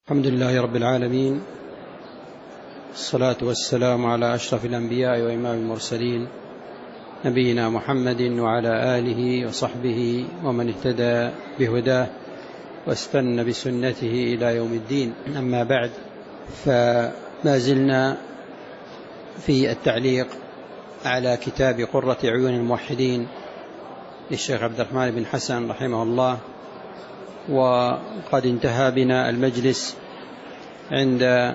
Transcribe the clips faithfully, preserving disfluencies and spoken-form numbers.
الحمد لله رب العالمين، الصلاة والسلام على أشرف الأنبياء وإمام المرسلين نبينا محمد وعلى آله وصحبه ومن اهتدى بهداه واستنى بسنته إلى يوم الدين. أما بعد، فما زلنا في التعليق على كتاب قرة عيون الموحدين للشيخ عبد الرحمن بن حسن رحمه الله، وقد انتهى بنا المجلس عند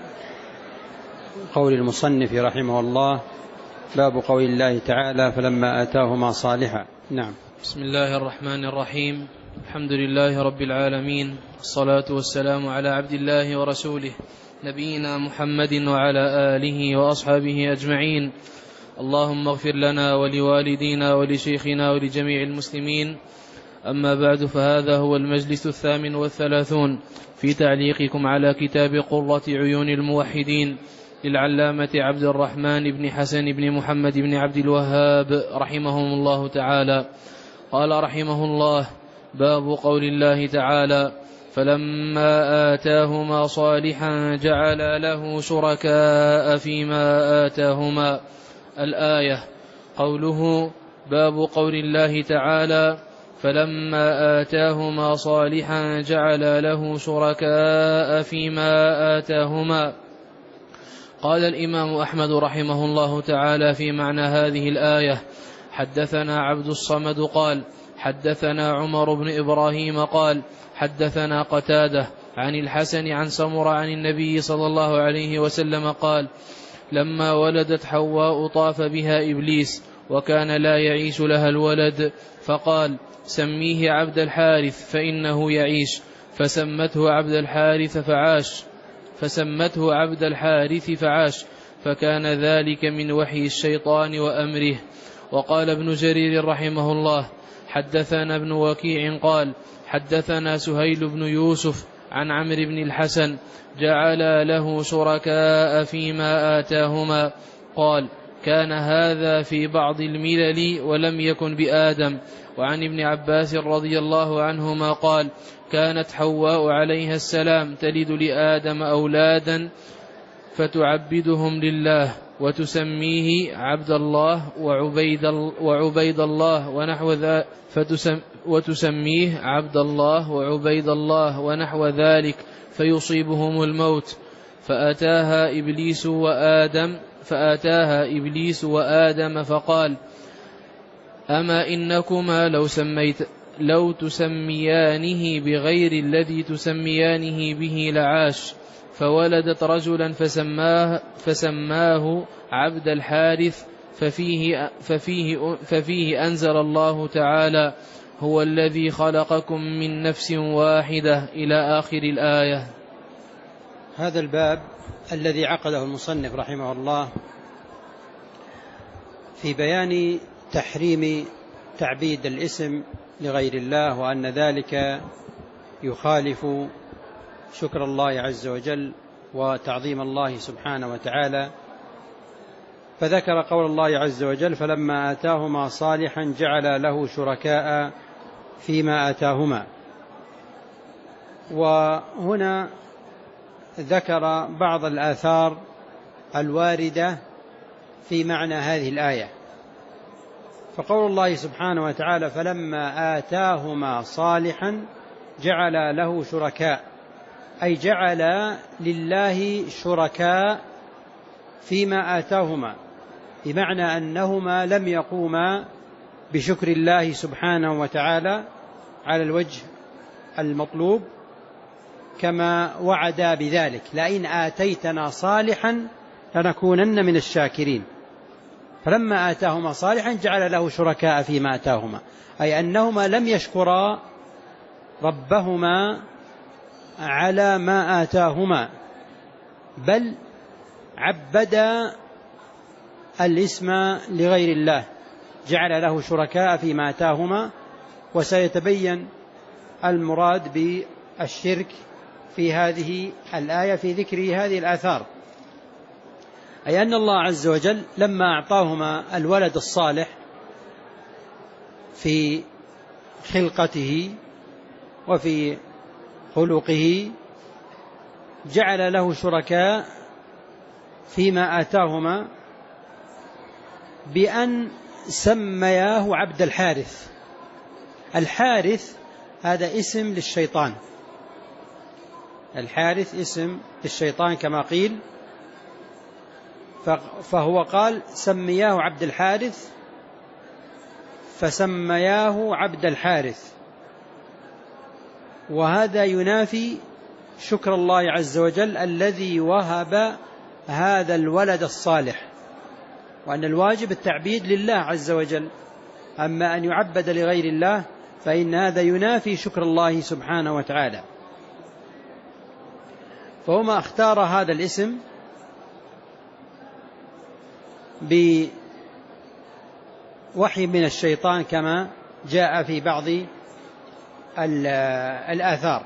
قول المصنف رحمه الله: باب قول الله تعالى: فلما آتاهما صالحا. نعم. بسم الله الرحمن الرحيم. الحمد لله رب العالمين، الصلاة والسلام على عبد الله ورسوله نبينا محمد وعلى آله وأصحابه أجمعين. اللهم اغفر لنا ولوالدينا ولشيخنا ولجميع المسلمين. أما بعد، فهذا هو المجلس الثامن والثلاثون في تعليقكم على كتاب قرة عيون الموحدين للعلامة عبد الرحمن بن حسن بن محمد بن عبد الوهاب رحمهم الله تعالى. قال رحمه الله: باب قول الله تعالى: فلما آتاهما صالحا جعل له شركاء فيما آتاهما. الآية. قوله: باب قول الله تعالى: فلما آتاهما صالحا جعل له شركاء فيما آتاهما. قال الإمام أحمد رحمه الله تعالى في معنى هذه الآية: حدثنا عبد الصمد قال: حدثنا عمر بن إبراهيم قال: حدثنا قتادة عن الحسن عن سمر عن النبي صلى الله عليه وسلم قال: لما ولدت حواء طاف بها إبليس وكان لا يعيش لها الولد، فقال: سميه عبد الحارث فإنه يعيش، فسمته عبد الحارث فعاش فسمته عبد الحارث فعاش فكان ذلك من وحي الشيطان وأمره. وقال ابن جرير رحمه الله: حدثنا ابن وكيع قال: حدثنا سهيل بن يوسف عن عمرو بن الحسن جعل له شركاء فيما آتاهما. قال: كان هذا في بعض الملل ولم يكن بآدم. وعن ابن عباس رضي الله عنهما قال: كانت حواء عليها السلام تلد لآدم أولادا فتعبدهم لله وتسميه عبد الله وعبيد, وعبيد الله ونحو ذلك فتسم وتسميه عبد الله وعبيد الله ونحو ذلك فيصيبهم الموت. فأتاها إبليس وآدم فأتاها إبليس وآدم فقال: أما إنكما لو سميت لو تسميانه بغير الذي تسميانه به لعاش. فولدت رجلا فسماه, فسماه عبد الحارث. ففيه, ففيه, ففيه أنزل الله تعالى: هو الذي خلقكم من نفس واحدة إلى آخر الآية. هذا الباب الذي عقده المصنف رحمه الله في بيان تحريم تعبيد الاسم لغير الله، وأن ذلك يخالف شكر الله عز وجل وتعظيم الله سبحانه وتعالى. فذكر قول الله عز وجل: فلما آتاهما صالحا جعل له شركاء فيما آتاهما. وهنا ذكر بعض الآثار الواردة في معنى هذه الآية. فقول الله سبحانه وتعالى: فلما آتاهما صالحا جعل له شركاء، أي جعل لله شركاء فيما آتاهما، بمعنى أنهما لم يقوما بشكر الله سبحانه وتعالى على الوجه المطلوب كما وعدا بذلك: لئن آتيتنا صالحا لنكونن من الشاكرين. فلما آتاهما صالحا جعل له شركاء فيما آتاهما، أي أنهما لم يشكرا ربهما على ما آتاهما، بل عبدا الاسم لغير الله، جعل له شركاء فيما آتاهما. وسيتبين المراد بالشرك في هذه الآية في ذكر هذه الآثار، أي أن الله عز وجل لما أعطاهما الولد الصالح في خلقته وفي خلقه جعل له شركاء فيما آتاهما بأن سمياه عبد الحارث. الحارث هذا اسم للشيطان، الحارث اسم للشيطان كما قيل، فهو قال سمياه عبد الحارث فسمياه عبد الحارث، وهذا ينافي شكر الله عز وجل الذي وهب هذا الولد الصالح، وأن الواجب التعبيد لله عز وجل، أما أن يعبد لغير الله فإن هذا ينافي شكر الله سبحانه وتعالى. فهما اختار هذا الاسم بوحي من الشيطان كما جاء في بعض الآثار.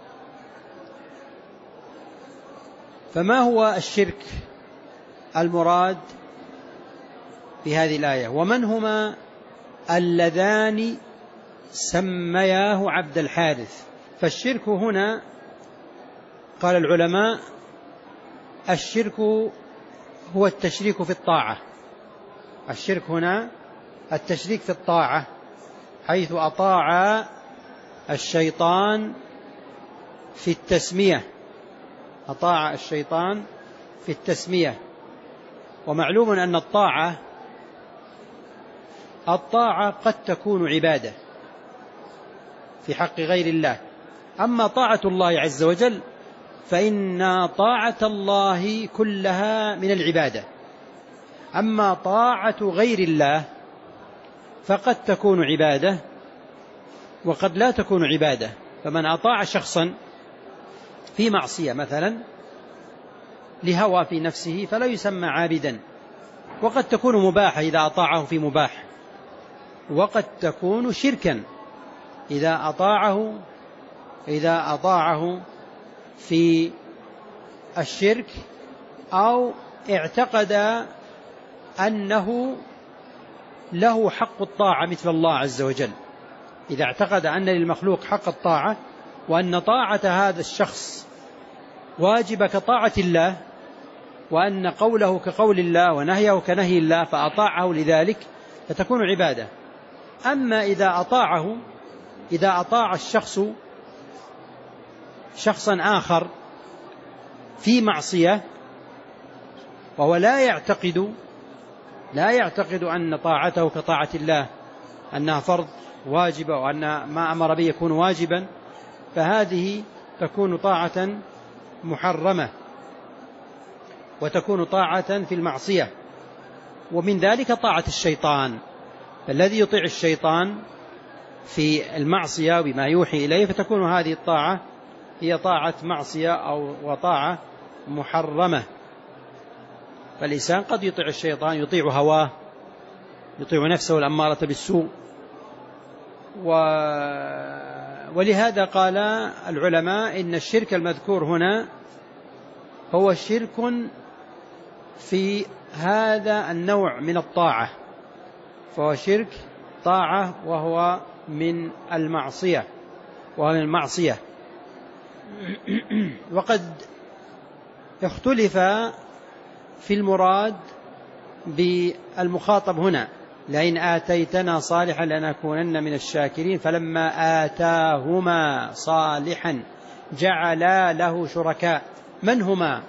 فما هو الشرك المراد في هذه الآية؟ ومن هما اللذان سمياه عبد الحارث؟ فالشرك هنا قال العلماء الشرك هو التشريك في الطاعة، الشرك هنا التشريك في الطاعة، حيث أطاع الشيطان في التسمية، أطاع الشيطان في التسمية. ومعلوم أن الطاعة الطاعة قد تكون عبادة في حق غير الله، أما طاعة الله عز وجل فإن طاعة الله كلها من العبادة، أما طاعة غير الله فقد تكون عبادة وقد لا تكون عبادة. فمن أطاع شخصا في معصية مثلا لهوى في نفسه فلا يسمى عابدا، وقد تكون مباحة إذا أطاعه في مباح، وقد تكون شركا إذا أطاعه إذا أطاعه في الشرك، أو اعتقد أنه له حق الطاعة مثل الله عز وجل، إذا اعتقد أن للمخلوق حق الطاعة وأن طاعة هذا الشخص واجب كطاعة الله، وأن قوله كقول الله ونهيه كنهي الله فأطاعه لذلك فتكون عبادة. أما إذا أطاعه إذا أطاع الشخص شخصا آخر في معصية وهو لا يعتقد لا يعتقد أن طاعته كطاعة الله، أنها فرض واجبة وأن ما أمر به يكون واجبا، فهذه تكون طاعة محرمة وتكون طاعة في المعصية. ومن ذلك طاعة الشيطان، الذي يطيع الشيطان في المعصية بما يوحي إليه فتكون هذه الطاعة هي طاعة معصية أو وطاعة محرمة. فالإنسان قد يطيع الشيطان، يطيع هواه، يطيع نفسه الأمارة بالسوء، و... ولهذا قال العلماء إن الشرك المذكور هنا هو شرك في هذا النوع من الطاعة، فهو شرك طاعة وهو من المعصية وهو من المعصية. وقد اختلف في المراد بالمخاطب هنا، لئن آتيتنا صالحا لنكونن من الشاكرين، فلما آتاهما صالحا جعلا له شركاء. من هما؟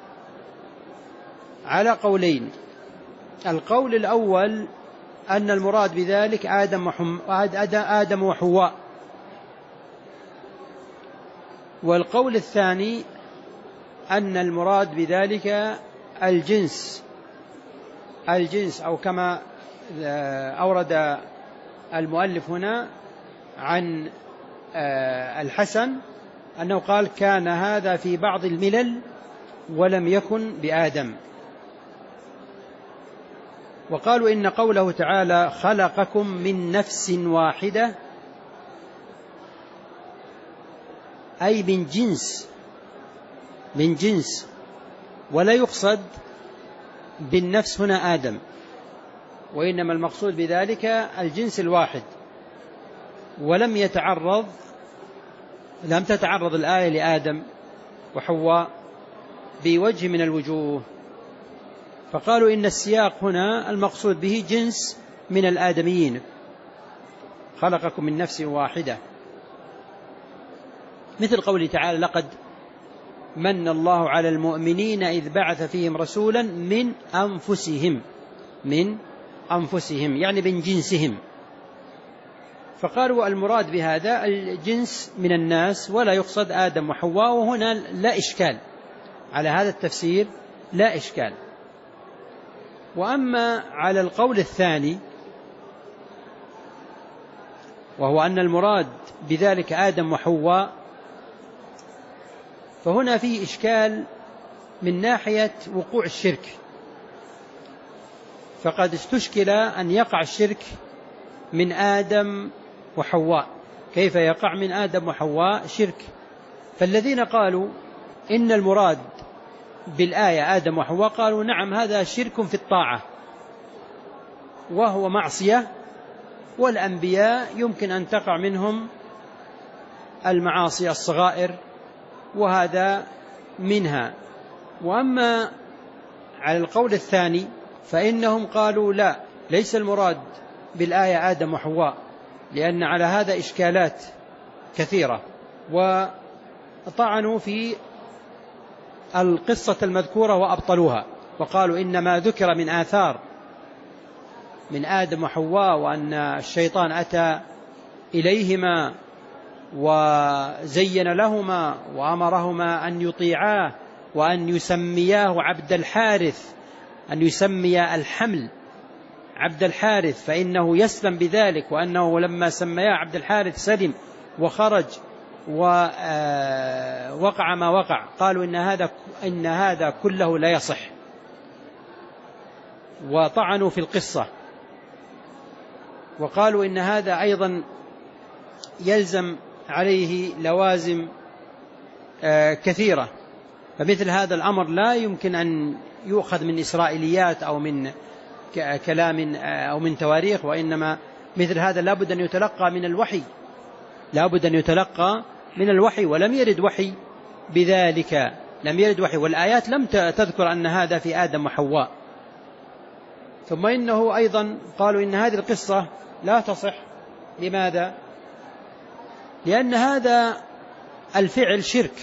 على قولين. القول الأول أن المراد بذلك آدم وحم... آدم وحواء، والقول الثاني أن المراد بذلك الجنس الجنس أو كما أورد المؤلف هنا عن الحسن أنه قال كان هذا في بعض الملل ولم يكن بآدم. وقالوا إن قوله تعالى خلقكم من نفس واحدة أي من جنس من جنس ولا يقصد بالنفس هنا آدم، وإنما المقصود بذلك الجنس الواحد. ولم يتعرض لم تتعرض الآية لآدم وحواء بوجه من الوجوه. فقالوا إن السياق هنا المقصود به جنس من الآدميين، خلقكم من نفس واحدة، مثل قوله تعالى لقد من الله على المؤمنين إذ بعث فيهم رسولا من أنفسهم، من أنفسهم يعني من جنسهم. فقالوا المراد بهذا الجنس من الناس ولا يقصد آدم وحواء، وهنا لا إشكال على هذا التفسير، لا إشكال. وأما على القول الثاني وهو أن المراد بذلك آدم وحواء، فهنا فيه إشكال من ناحية وقوع الشرك، فقد استشكل أن يقع الشرك من آدم وحواء، كيف يقع من آدم وحواء شرك؟ فالذين قالوا إن المراد بالآية آدم وحواء قالوا نعم هذا شرك في الطاعة وهو معصية، والأنبياء يمكن أن تقع منهم المعاصي الصغائر وهذا منها. وأما على القول الثاني فإنهم قالوا لا، ليس المراد بالآية آدم وحواء، لأن على هذا إشكالات كثيرة، وطعنوا في القصة المذكورة وأبطلوها، وقالوا إنما ذكر من آثار من آدم وحواء وأن الشيطان أتى إليهما وزين لهما وأمرهما أن يطيعاه وأن يسمياه عبد الحارث، أن يسمي الحمل عبد الحارث فإنه يسلم بذلك، وأنه لما سمياه عبد الحارث سلم وخرج ووقع ما وقع. قالوا إن هذا إن هذا كله لا يصح، وطعنوا في القصة، وقالوا إن هذا أيضا يلزم عليه لوازم كثيرة، فمثل هذا الأمر لا يمكن أن يؤخذ من إسرائيليات أو من كلام أو من تواريخ، وإنما مثل هذا لابد أن يتلقى من الوحي، لابد أن يتلقى من الوحي، ولم يرد وحي بذلك، لم يرد وحي، والآيات لم تذكر أن هذا في آدم وحواء. ثم إنه أيضا قالوا إن هذه القصة لا تصح. لماذا؟ لأن هذا الفعل شرك،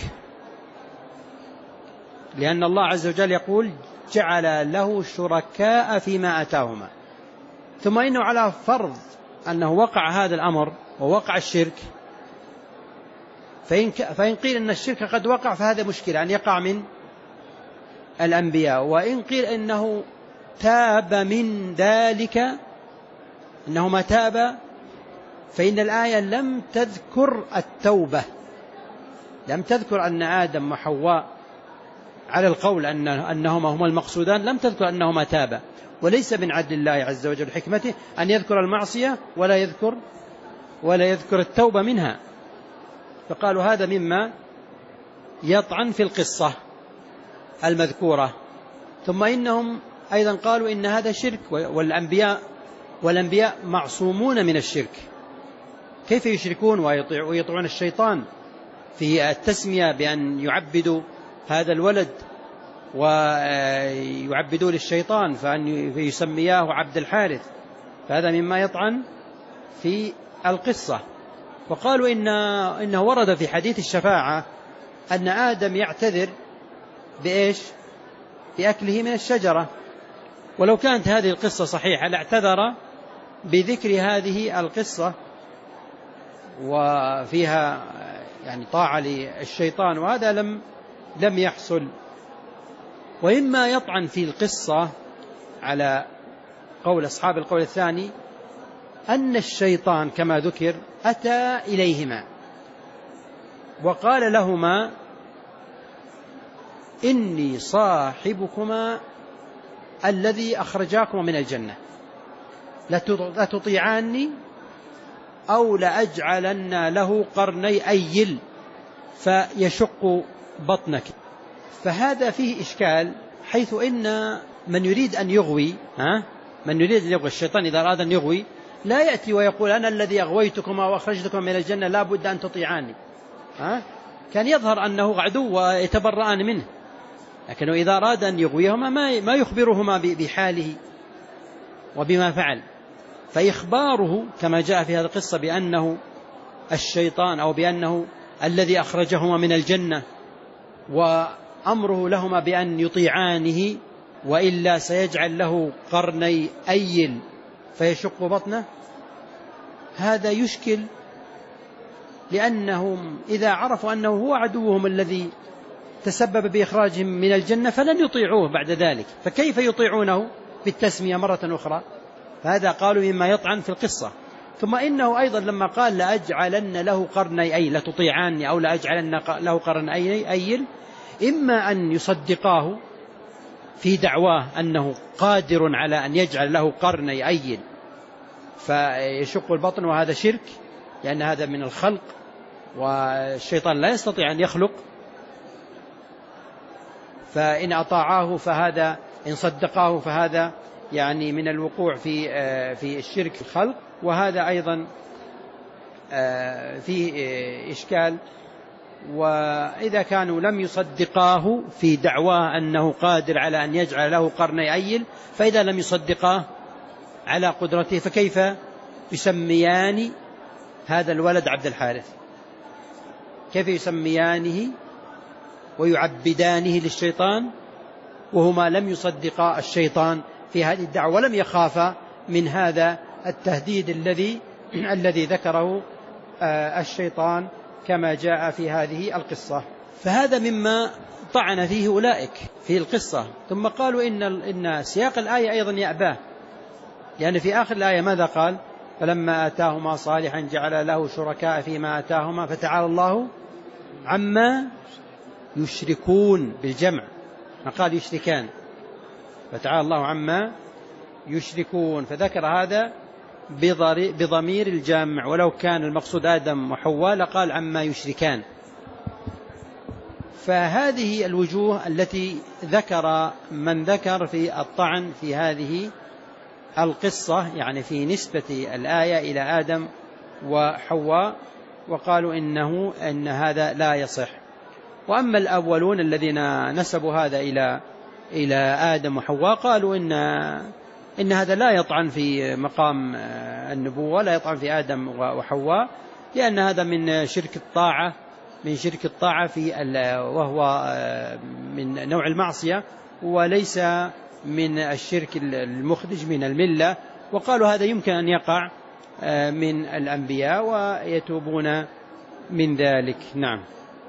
لأن الله عز وجل يقول جعل له شركاء فيما أتاهما، ثم إنه على فرض أنه وقع هذا الأمر ووقع الشرك، فإن, فإن قيل أن الشرك قد وقع فهذا مشكلة أن يقع من الأنبياء، وإن قيل أنه تاب من ذلك، أنه ما تاب، فإن الآية لم تذكر التوبة، لم تذكر أن آدم وحواء على القول أن أنهما هما المقصودان، لم تذكر أنهما تابا، وليس من عدل الله عز وجل حكمته أن يذكر المعصية ولا يذكر ولا يذكر التوبة منها. فقالوا هذا مما يطعن في القصة المذكورة. ثم إنهم أيضا قالوا إن هذا شرك، والأنبياء والأنبياء معصومون من الشرك، كيف يشركون ويطيعون الشيطان في التسمية بأن يعبدوا هذا الولد ويعبدوا للشيطان فأن يسمياه عبد الحارث؟ فهذا مما يطعن في القصة. وقالوا إن إنه ورد في حديث الشفاعة أن آدم يعتذر بإيش؟ بأكله من الشجرة، ولو كانت هذه القصة صحيحة لاعتذر بذكر هذه القصة وفيها يعني طاعة للشيطان، وهذا لم لم يحصل. وإما يطعن في القصة على قول أصحاب القول الثاني أن الشيطان كما ذكر أتى إليهما وقال لهما إني صاحبكما الذي أخرجاكما من الجنة لتطيعاني أو لأجعلن له قرني أيل فيشق بطنك. فهذا فيه إشكال، حيث إن من يريد أن يغوي ها من يريد أن يغوي الشيطان إذا أراد أن يغوي لا يأتي ويقول أنا الذي أغويتكما وأخرجتكما من الجنة لا بد أن تطيعاني، ها كان يظهر أنه عدو ويتبرأان منه، لكنه إذا أراد أن يغويهما ما يخبرهما بحاله وبما فعل. فإخباره كما جاء في هذه القصة بأنه الشيطان أو بأنه الذي أخرجهما من الجنة، وأمره لهما بأن يطيعانه وإلا سيجعل له قرني أيل فيشق بطنه، هذا يشكل، لأنهم إذا عرفوا أنه هو عدوهم الذي تسبب بإخراجهم من الجنة فلن يطيعوه بعد ذلك، فكيف يطيعونه بالتسمية مرة أخرى؟ فهذا قالوا مما يطعن في القصة. ثم إنه أيضا لما قال لأجعلن له قرني أيل، لتطيعاني أو لأجعلن له قرني أيل، إما أن يصدقاه في دعواه أنه قادر على أن يجعل له قرني أيل فيشق البطن، وهذا شرك لأن هذا من الخلق والشيطان لا يستطيع أن يخلق، فإن أطاعاه فهذا، إن صدقاه فهذا يعني من الوقوع في في الشرك الخلق، وهذا أيضا فيه إشكال. وإذا كانوا لم يصدقاه في دعواه أنه قادر على أن يجعل له قرني أيل، فإذا لم يصدقاه على قدرته فكيف يسميان هذا الولد عبد الحارث؟ كيف يسميانه ويعبدانه للشيطان وهما لم يصدقا الشيطان في هذه الدعوة ولم يخافا من هذا التهديد الذي الذي ذكره الشيطان كما جاء في هذه القصة؟ فهذا مما طعن فيه أولئك في القصة. ثم قالوا إن إن سياق الآية أيضا يأباه، يعني في آخر الآية ماذا قال؟ فلما آتاهما صالحا جعل له شركاء فيما آتاهما فتعالى الله عما يشركون بالجمع، ما قال يشركان، فتعالى الله عما يشركون، فذكر هذا بضمير الجامع، ولو كان المقصود آدم وحواء لقال عما يشركان. فهذه الوجوه التي ذكر من ذكر في الطعن في هذه القصة، يعني في نسبة الآية إلى آدم وحواء، وقالوا إنه إن هذا لا يصح. وأما الأولون الذين نسبوا هذا إلى إلى آدم وحواء قالوا إن إن هذا لا يطعن في مقام النبوة ولا يطعن في آدم وحواء، لأن هذا من شرك الطاعة من شرك الطاعة في وهو من نوع المعصية وليس من الشرك المخرج من الملة. وقالوا هذا يمكن أن يقع من الأنبياء ويتوبون من ذلك. نعم.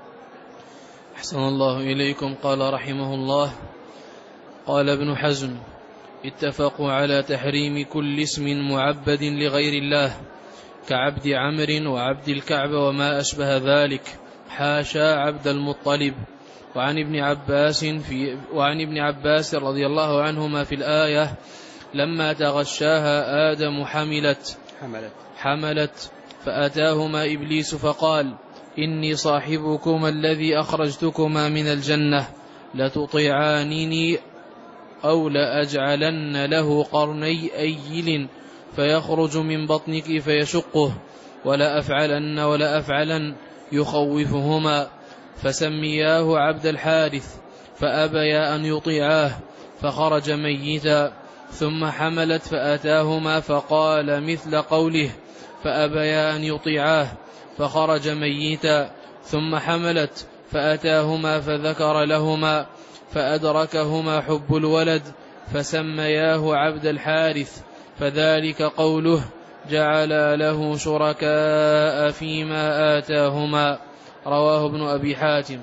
أحسن الله إليكم. قال رحمه الله: قال ابن حزم: اتفقوا على تحريم كل اسم معبد لغير الله كعبد عمرو وعبد الكعبة وما أشبه ذلك، حاشا عبد المطلب. وعن ابن عباس في وعن ابن عباس رضي الله عنهما في الآية: لما تغشاها آدم حملت حملت, حملت فأتاهما إبليس فقال: إني صاحبكما الذي أخرجتكما من الجنة، لتطيعانني أو لأجعلن له قرني أيل فيخرج من بطنك فيشقه، ولا أفعلن ولا أفعلن، يخوفهما. فسمياه عبد الحارث فأبيا أن يطيعاه فخرج ميتا. ثم حملت فأتاهما فقال مثل قوله فأبيا أن يطيعاه فخرج ميتا. ثم حملت فأتاهما فذكر لهما فأدركهما حب الولد فسمياه عبد الحارث، فذلك قوله جعل له شركاء فيما آتاهما. رواه ابن أبي حاتم.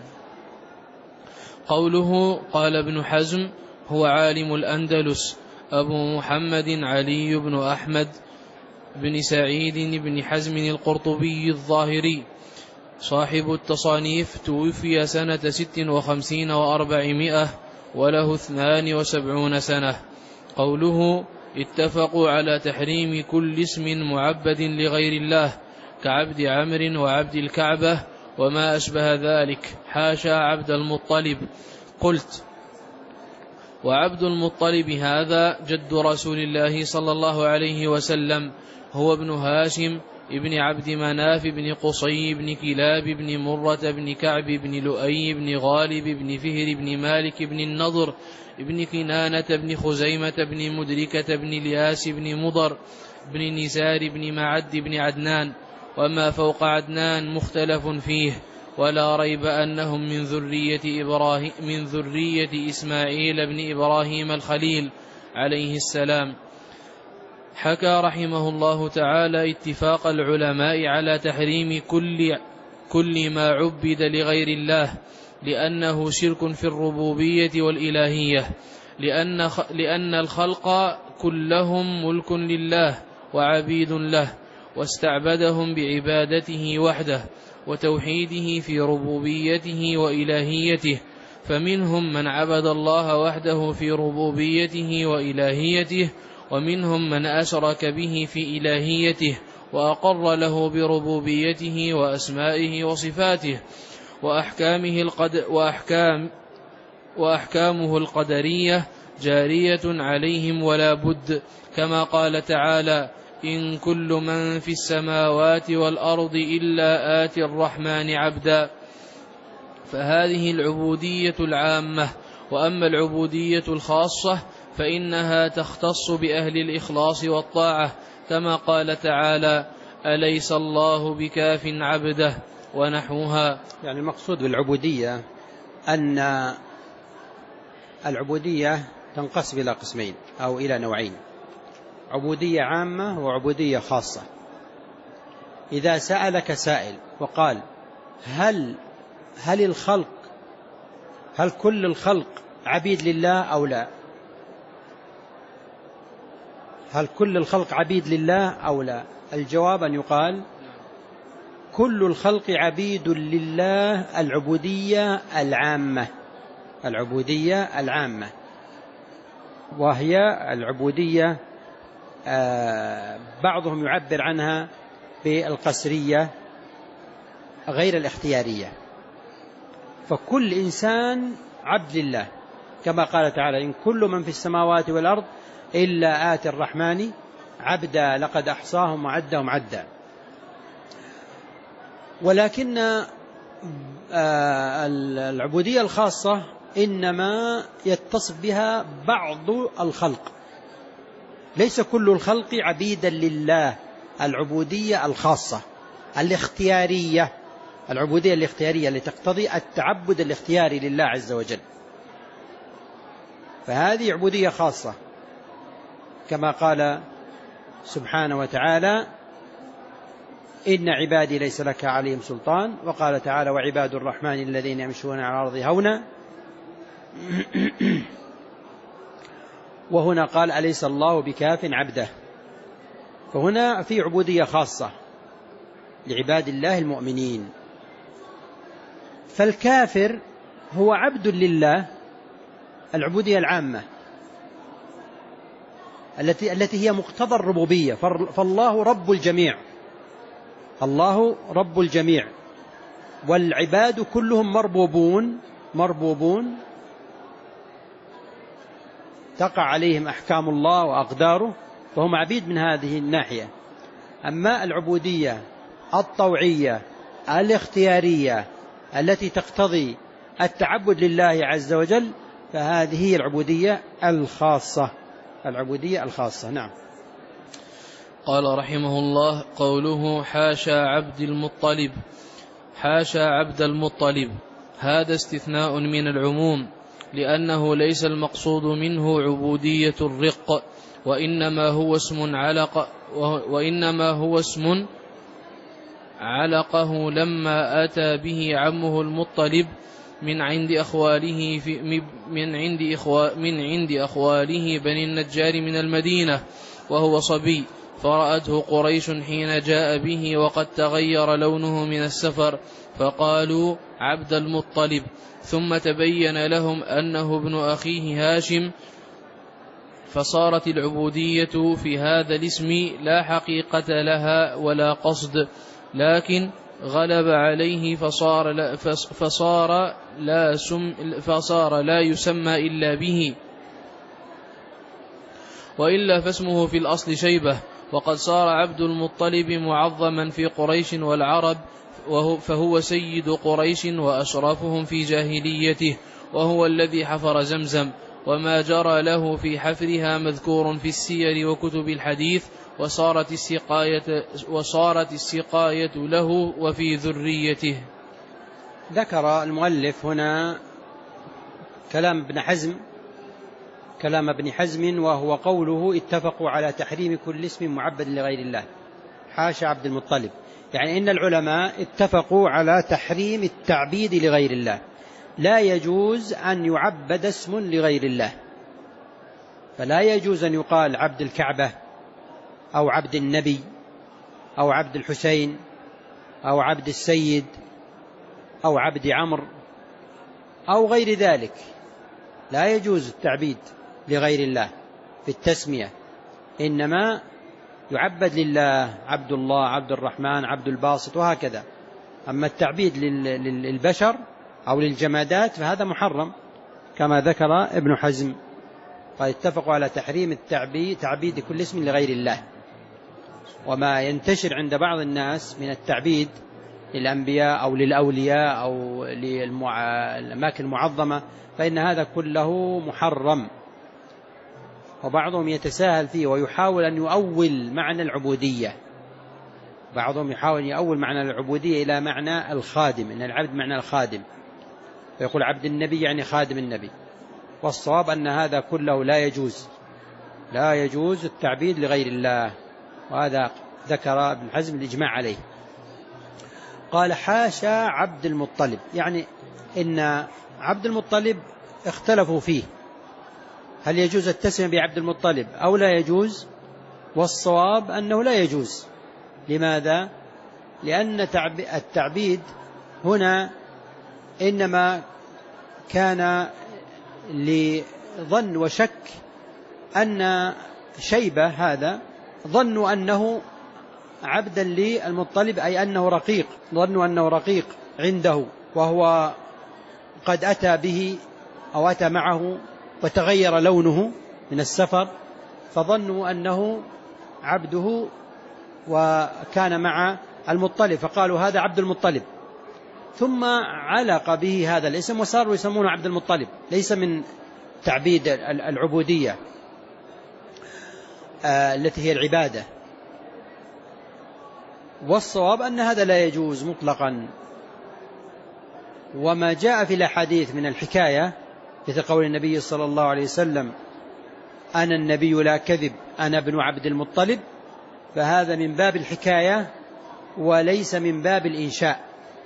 قوله قال ابن حزم هو عالم الأندلس أبو محمد علي بن أحمد بن سعيد بن حزم القرطبي الظاهري صاحب التصانيف، توفي سنة ست وخمسين وأربعمائة وله اثنان وسبعون سنة. قوله اتفقوا على تحريم كل اسم معبد لغير الله كعبد عمرو وعبد الكعبة وما أشبه ذلك، حاشا عبد المطلب. قلت: وعبد المطلب هذا جد رسول الله صلى الله عليه وسلم، هو ابن هاشم ابن عبد مناف بن قصي بن كلاب بن مرة بن كعب بن لؤي بن غالب بن فهر بن مالك بن النضر ابن كنانة بن خزيمة بن مدركة بن الياس بن مضر بن نزار بن معد بن عدنان. وما فوق عدنان مختلف فيه، ولا ريب أنهم من ذرية إبراهيم من ذرية إسماعيل بن إبراهيم الخليل عليه السلام. حكى رحمه الله تعالى اتفاق العلماء على تحريم كل كل ما عبد لغير الله، لأنه شرك في الربوبية والإلهية، لأن لأن الخلق كلهم ملك لله وعبيد له، واستعبدهم بعبادته وحده وتوحيده في ربوبيته وإلهيته، فمنهم من عبد الله وحده في ربوبيته وإلهيته، ومنهم من أشرك به في إلهيته وأقر له بربوبيته وأسمائه وصفاته وأحكامه القد وأحكام وأحكامه القدرية جارية عليهم ولا بد، كما قال تعالى: إن كل من في السماوات والأرض إلا آتي الرحمن عبدا. فهذه العبودية العامة. وأما العبودية الخاصة فإنها تختص بأهل الإخلاص والطاعة، كما قال تعالى: أليس الله بكاف عبده ونحوها. يعني المقصود بالعبودية أن العبودية تنقسم إلى قسمين أو إلى نوعين: عبودية عامة وعبودية خاصة. إذا سألك سائل وقال: هل هل الخلق هل كل الخلق عبيد لله أو لا؟ هل كل الخلق عبيد لله أو لا؟ الجواب أن يقال: كل الخلق عبيد لله، العبودية العامة، العبودية العامة، وهي العبودية آه بعضهم يعبر عنها بالقسرية غير الاختيارية. فكل إنسان عبد لله، كما قال تعالى: إن كل من في السماوات والأرض إلا آتي الرحمن عبدا لقد أحصاهم وعدهم عدا. ولكن العبودية الخاصة إنما يتصف بها بعض الخلق، ليس كل الخلق عبيدا لله. العبودية الخاصة الاختيارية، العبودية الاختيارية اللي تقتضي التعبد الاختياري لله عز وجل، فهذه عبودية خاصة، كما قال سبحانه وتعالى: إن عبادي ليس لك عليهم سلطان. وقال تعالى: وعباد الرحمن الذين يمشون على الأرض هونا. وهنا قال: أليس الله بكاف عبده. فهنا في عبودية خاصة لعباد الله المؤمنين. فالكافر هو عبد لله، العبودية العامة التي التي هي مقتضى الربوبية. فالله رب الجميع، الله رب الجميع، والعباد كلهم مربوبون مربوبون تقع عليهم أحكام الله وأقداره، فهم عبيد من هذه الناحية. أما العبودية الطوعية الاختيارية التي تقتضي التعبد لله عز وجل، فهذه هي العبودية الخاصة، العبودية الخاصة. نعم. قال رحمه الله: قوله حاشا عبد المطلب، حاشا عبد المطلب، هذا استثناء من العموم، لأنه ليس المقصود منه عبودية الرق، وإنما هو اسم علق وإنما هو اسم علقه لما أتى به عمه المطلب من عند أخواله في من عند إخوا من عند أخواله بني النجار من المدينة وهو صبي، فرأته قريش حين جاء به وقد تغير لونه من السفر، فقالوا عبد المطلب، ثم تبين لهم أنه ابن أخيه هاشم، فصارت العبودية في هذا الاسم لا حقيقة لها ولا قصد، لكن غلب عليه فصار لا, فصار لا, سم فصار لا يسمى إلا به، وإلا فاسمه في الأصل شيبة، وقد صار عبد المطلب معظما في قريش والعرب، فهو سيد قريش وأشرفهم في جاهليته، وهو الذي حفر زمزم، وما جرى له في حفرها مذكور في السير وكتب الحديث، وصارت السقاية, وصارت السقاية له وفي ذريته. ذكر المؤلف هنا كلام ابن حزم كلام ابن حزم وهو قوله اتفقوا على تحريم كل اسم معبد لغير الله، حاشا عبد المطلب. يعني إن العلماء اتفقوا على تحريم التعبيد لغير الله، لا يجوز أن يعبد اسم لغير الله، فلا يجوز أن يقال عبد الكعبة أو عبد النبي أو عبد الحسين أو عبد السيد أو عبد عمرو أو غير ذلك، لا يجوز التعبيد لغير الله في التسمية، إنما يعبد لله عبد الله، عبد الرحمن، عبد الباسط، وهكذا. أما التعبيد للبشر أو للجمادات فهذا محرم كما ذكر ابن حزم، قال اتفقوا على تحريم التعبيد تعبيد كل اسم لغير الله. وما ينتشر عند بعض الناس من التعبيد للأنبياء أو للأولياء أو للأماكن المعظمة فإن هذا كله محرم، وبعضهم يتساهل فيه ويحاول أن يؤول معنى العبودية، بعضهم يحاول أن يؤول معنى العبودية إلى معنى الخادم، إن العبد معنى الخادم، فيقول عبد النبي يعني خادم النبي، والصواب أن هذا كله لا يجوز، لا يجوز التعبيد لغير الله، وهذا ذكر ابن حزم الإجماع عليه. قال حاشا عبد المطلب، يعني إن عبد المطلب اختلفوا فيه هل يجوز التسمية بعبد المطلب أو لا يجوز، والصواب أنه لا يجوز. لماذا؟ لأن التعبيد هنا إنما كان لظن وشك أن شيبة هذا ظنوا أنه عبدا للمطلب، أي أنه رقيق، ظنوا أنه رقيق عنده وهو قد أتى به أو أتى معه وتغير لونه من السفر، فظنوا أنه عبده وكان مع المطلب فقالوا هذا عبد المطلب، ثم علق به هذا الاسم وصاروا يسمونه عبد المطلب، ليس من تعبيد العبودية التي هي العبادة. والصواب أن هذا لا يجوز مطلقا. وما جاء في الأحاديث من الحكاية مثل قول النبي صلى الله عليه وسلم أنا النبي لا كذب أنا ابن عبد المطلب، فهذا من باب الحكاية وليس من باب الإنشاء،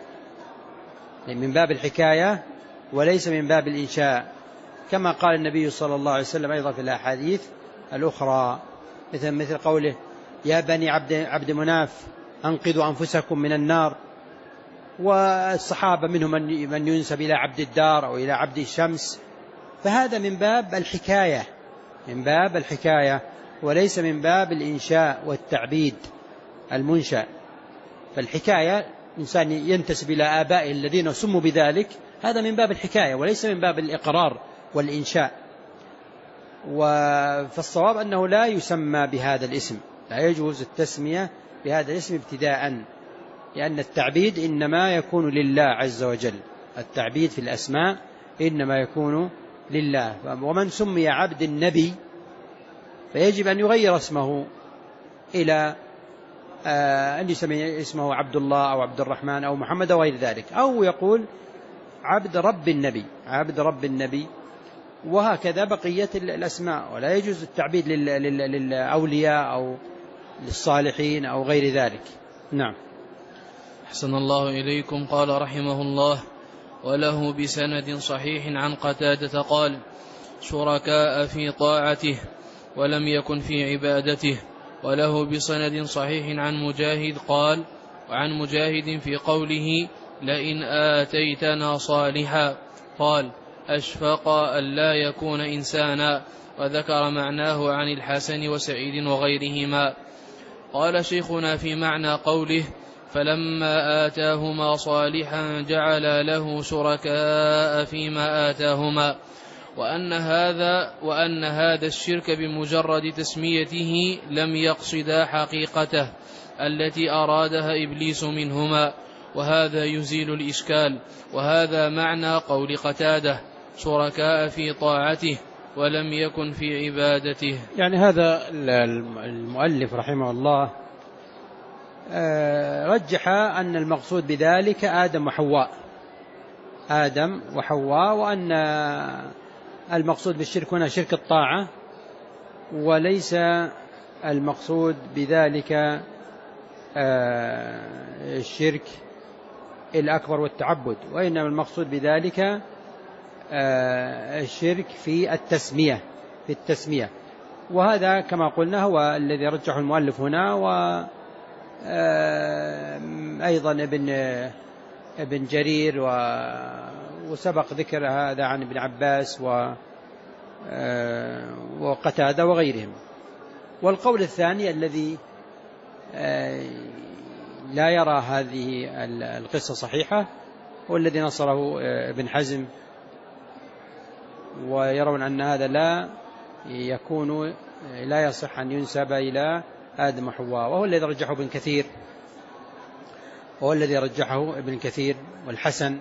من باب الحكاية وليس من باب الإنشاء، كما قال النبي صلى الله عليه وسلم أيضا في الأحاديث الأخرى مثل مثل قوله يا بني عبد, عبد مناف أنقذوا أنفسكم من النار، والصحابة منهم من ينسب إلى عبد الدار أو إلى عبد الشمس، فهذا من باب الحكاية، من باب الحكاية وليس من باب الإنشاء والتعبيد المنشأ. فالحكاية إنسان ينتسب إلى آبائه الذين سموا بذلك، هذا من باب الحكاية وليس من باب الإقرار والإنشاء. فالصواب أنه لا يسمى بهذا الاسم، لا يجوز التسمية بهذا الاسم ابتداء، لأن التعبيد إنما يكون لله عز وجل، التعبيد في الأسماء إنما يكون لله. ومن سمي عبد النبي فيجب أن يغير اسمه إلى أن يسمي اسمه عبد الله أو عبد الرحمن أو محمد أو غير ذلك، أو يقول عبد رب النبي، عبد رب النبي، وهكذا بقية الأسماء. ولا يجوز التعبيد للأولياء أو للصالحين أو غير ذلك. نعم. أحسن الله إليكم. قال رحمه الله وله بسند صحيح عن قتادة قال شركاء في طاعته ولم يكن في عبادته. وله بسند صحيح عن مجاهد قال وعن مجاهد في قوله لئن آتيتنا صالحا قال أشفق أن لا يكون إنسانا، وذكر معناه عن الحسن وسعيد وغيرهما. قال شيخنا في معنى قوله فلما آتاهما صالحا جعل له شركاء فيما آتاهما، وأن هذا, وأن هذا الشرك بمجرد تسميته لم يقصدا حقيقته التي أرادها إبليس منهما، وهذا يزيل الإشكال. وهذا معنى قول قتادة: شركاء في طاعته ولم يكن في عبادته. يعني هذا المؤلف رحمه الله رجح أن المقصود بذلك آدم وحواء آدم وحواء وأن المقصود بالشرك هنا شرك الطاعة، وليس المقصود بذلك الشرك الأكبر والتعبد، وإنما المقصود بذلك الشرك في التسمية في التسمية وهذا كما قلنا هو الذي رجحه المؤلف هنا. وأيضا ابن ابن جرير وسبق ذكر هذا عن ابن عباس وقتادة وغيرهم. والقول الثاني الذي لا يرى هذه القصة صحيحة هو الذي نصره ابن حزم، ويرون أن هذا لا يكون لا يصح أن ينسب إلى آدم وحواء، وهو الذي رجحه ابن كثير وهو الذي رجحه ابن كثير والحسن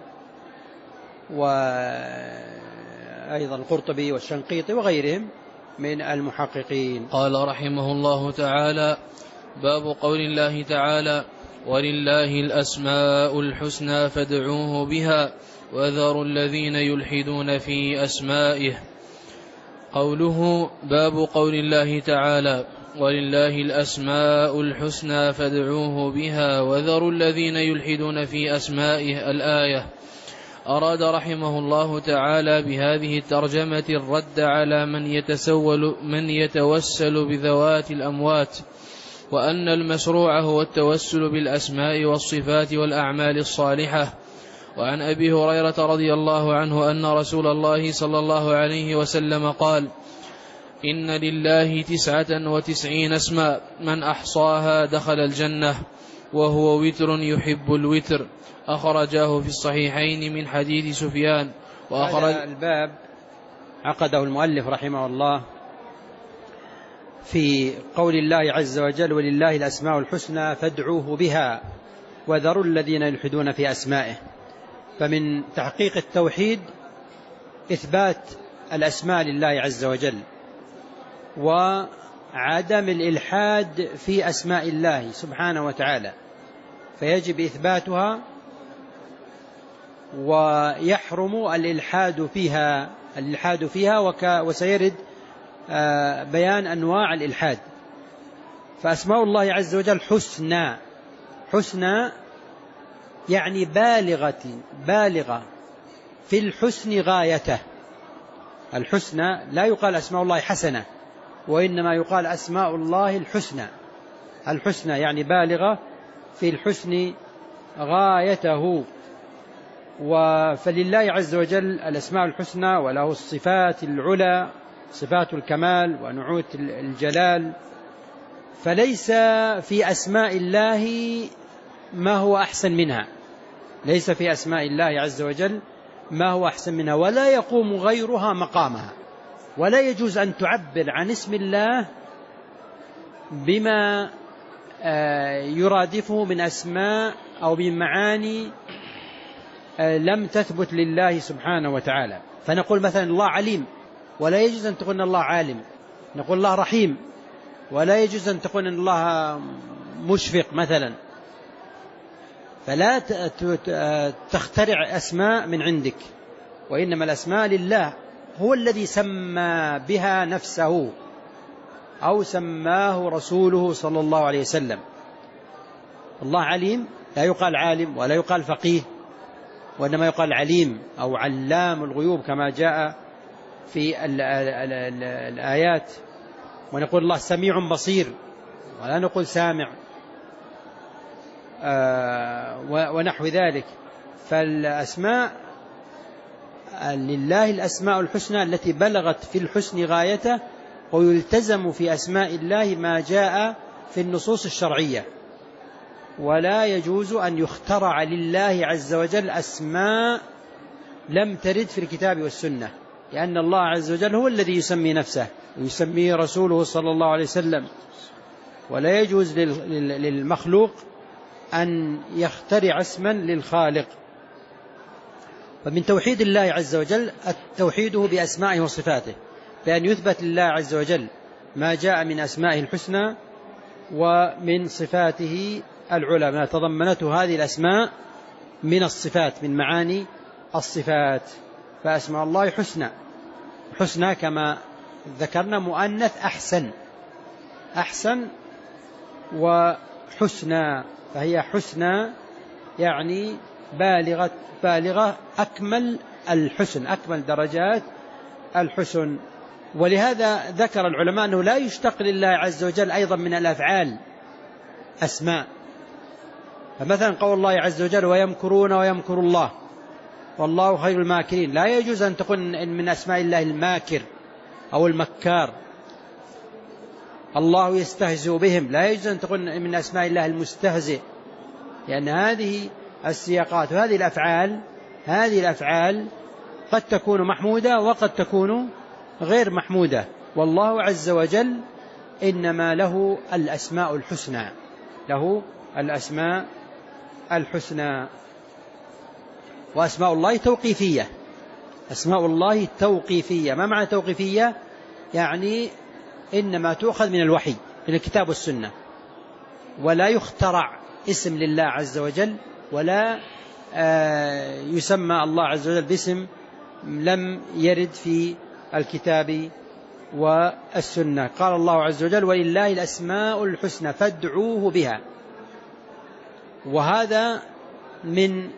وأيضا القرطبي والشنقيطي وغيرهم من المحققين. قال رحمه الله تعالى: باب قول الله تعالى: ولله الأسماء الحسنى فادعوه بها وذروا الذين يلحدون في أسمائه. قوله: باب قول الله تعالى: ولله الأسماء الحسنى فادعوه بها وذروا الذين يلحدون في أسمائه، الآية. أراد رحمه الله تعالى بهذه الترجمة الرد على من يتسول من يتوسل بذوات الأموات، وأن المشروع هو التوسل بالأسماء والصفات والأعمال الصالحة. وعن أبي هريرة رضي الله عنه أن رسول الله صلى الله عليه وسلم قال: إن لله تسعة وتسعين اسما من أحصاها دخل الجنة وهو وتر يحب الوتر. أخرجاه في الصحيحين من حديث سفيان. وأخرج الباب عقده المؤلف رحمه الله في قول الله عز وجل: ولله الأسماء الحسنى فادعوه بها وذروا الذين يلحدون في أسمائه. فمن تحقيق التوحيد إثبات الأسماء لله عز وجل وعدم الإلحاد في أسماء الله سبحانه وتعالى، فيجب إثباتها ويحرم الإلحاد فيها الإلحاد فيها وسيرد بيان أنواع الإلحاد. فأسماء الله عز وجل حسنى حسنى يعني بالغة بالغة في الحسن غايته. الحسنى لا يقال أسماء الله حسنة، وإنما يقال أسماء الله الحسنى. الحسنى يعني بالغة في الحسن غايته. فلله عز وجل الأسماء الحسنى وله الصفات العلى، صفات الكمال ونعوت الجلال، فليس في أسماء الله ما هو أحسن منها، ليس في أسماء الله عز وجل ما هو أحسن منها، ولا يقوم غيرها مقامها. ولا يجوز أن تعبر عن اسم الله بما يرادفه من أسماء أو من معاني لم تثبت لله سبحانه وتعالى. فنقول مثلا الله عليم، ولا يجوز أن تقول الله عالم. نقول الله رحيم، ولا يجوز أن تقول الله مشفق مثلا. فلا تخترع أسماء من عندك، وإنما الأسماء لله، هو الذي سمى بها نفسه أو سماه رسوله صلى الله عليه وسلم. الله عليم، لا يقال عالم ولا يقال فقيه، وإنما يقال عليم أو علام الغيوب كما جاء في ال ال ال ال الآيات. ونقول الله سميع بصير، ولا نقول سامع آه ونحو ذلك. فالأسماء لله الأسماء الحسنى التي بلغت في الحسن غايته، ويلتزم في أسماء الله ما جاء في النصوص الشرعية، ولا يجوز أن يخترع لله عز وجل أسماء لم ترد في الكتاب والسنة. لأن الله عز وجل هو الذي يسمي نفسه ويسميه رسوله صلى الله عليه وسلم، ولا يجوز للمخلوق أن يخترع اسما للخالق. فمن توحيد الله عز وجل التوحيده بأسمائه وصفاته، بأن يثبت لله عز وجل ما جاء من أسمائه الحسنى ومن صفاته العلى ما تضمنته هذه الأسماء من الصفات، من معاني الصفات. فأسماء الله حسنى، حسنى كما ذكرنا مؤنث أحسن، أحسن وحسنى، فهي حسنى يعني بالغة بالغة أكمل الحسن، أكمل درجات الحسن. ولهذا ذكر العلماء أنه لا يشتق لله عز وجل أيضا من الأفعال أسماء. فمثلا قول الله عز وجل ويمكرون ويمكر الله والله خير الماكرين، لا يجوز أن تكون من أسماء الله الماكر أو المكار. الله يستهزئ بهم، لا يجوز أن تكون من أسماء الله المستهزئ، لأن هذه السياقات وهذه الأفعال هذه الأفعال قد تكون محمودة وقد تكون غير محمودة. والله عز وجل إنما له الأسماء الحسنى، له الأسماء الحسنى. وأسماء الله توقيفية، أسماء الله توقيفية. ما معنى توقيفية؟ يعني إنما تؤخذ من الوحي، من الكتاب والسنة، ولا يخترع اسم لله عز وجل، ولا يسمى الله عز وجل باسم لم يرد في الكتاب والسنة. قال الله عز وجل ولله الأسماء الحسنى فادعوه بها. وهذا من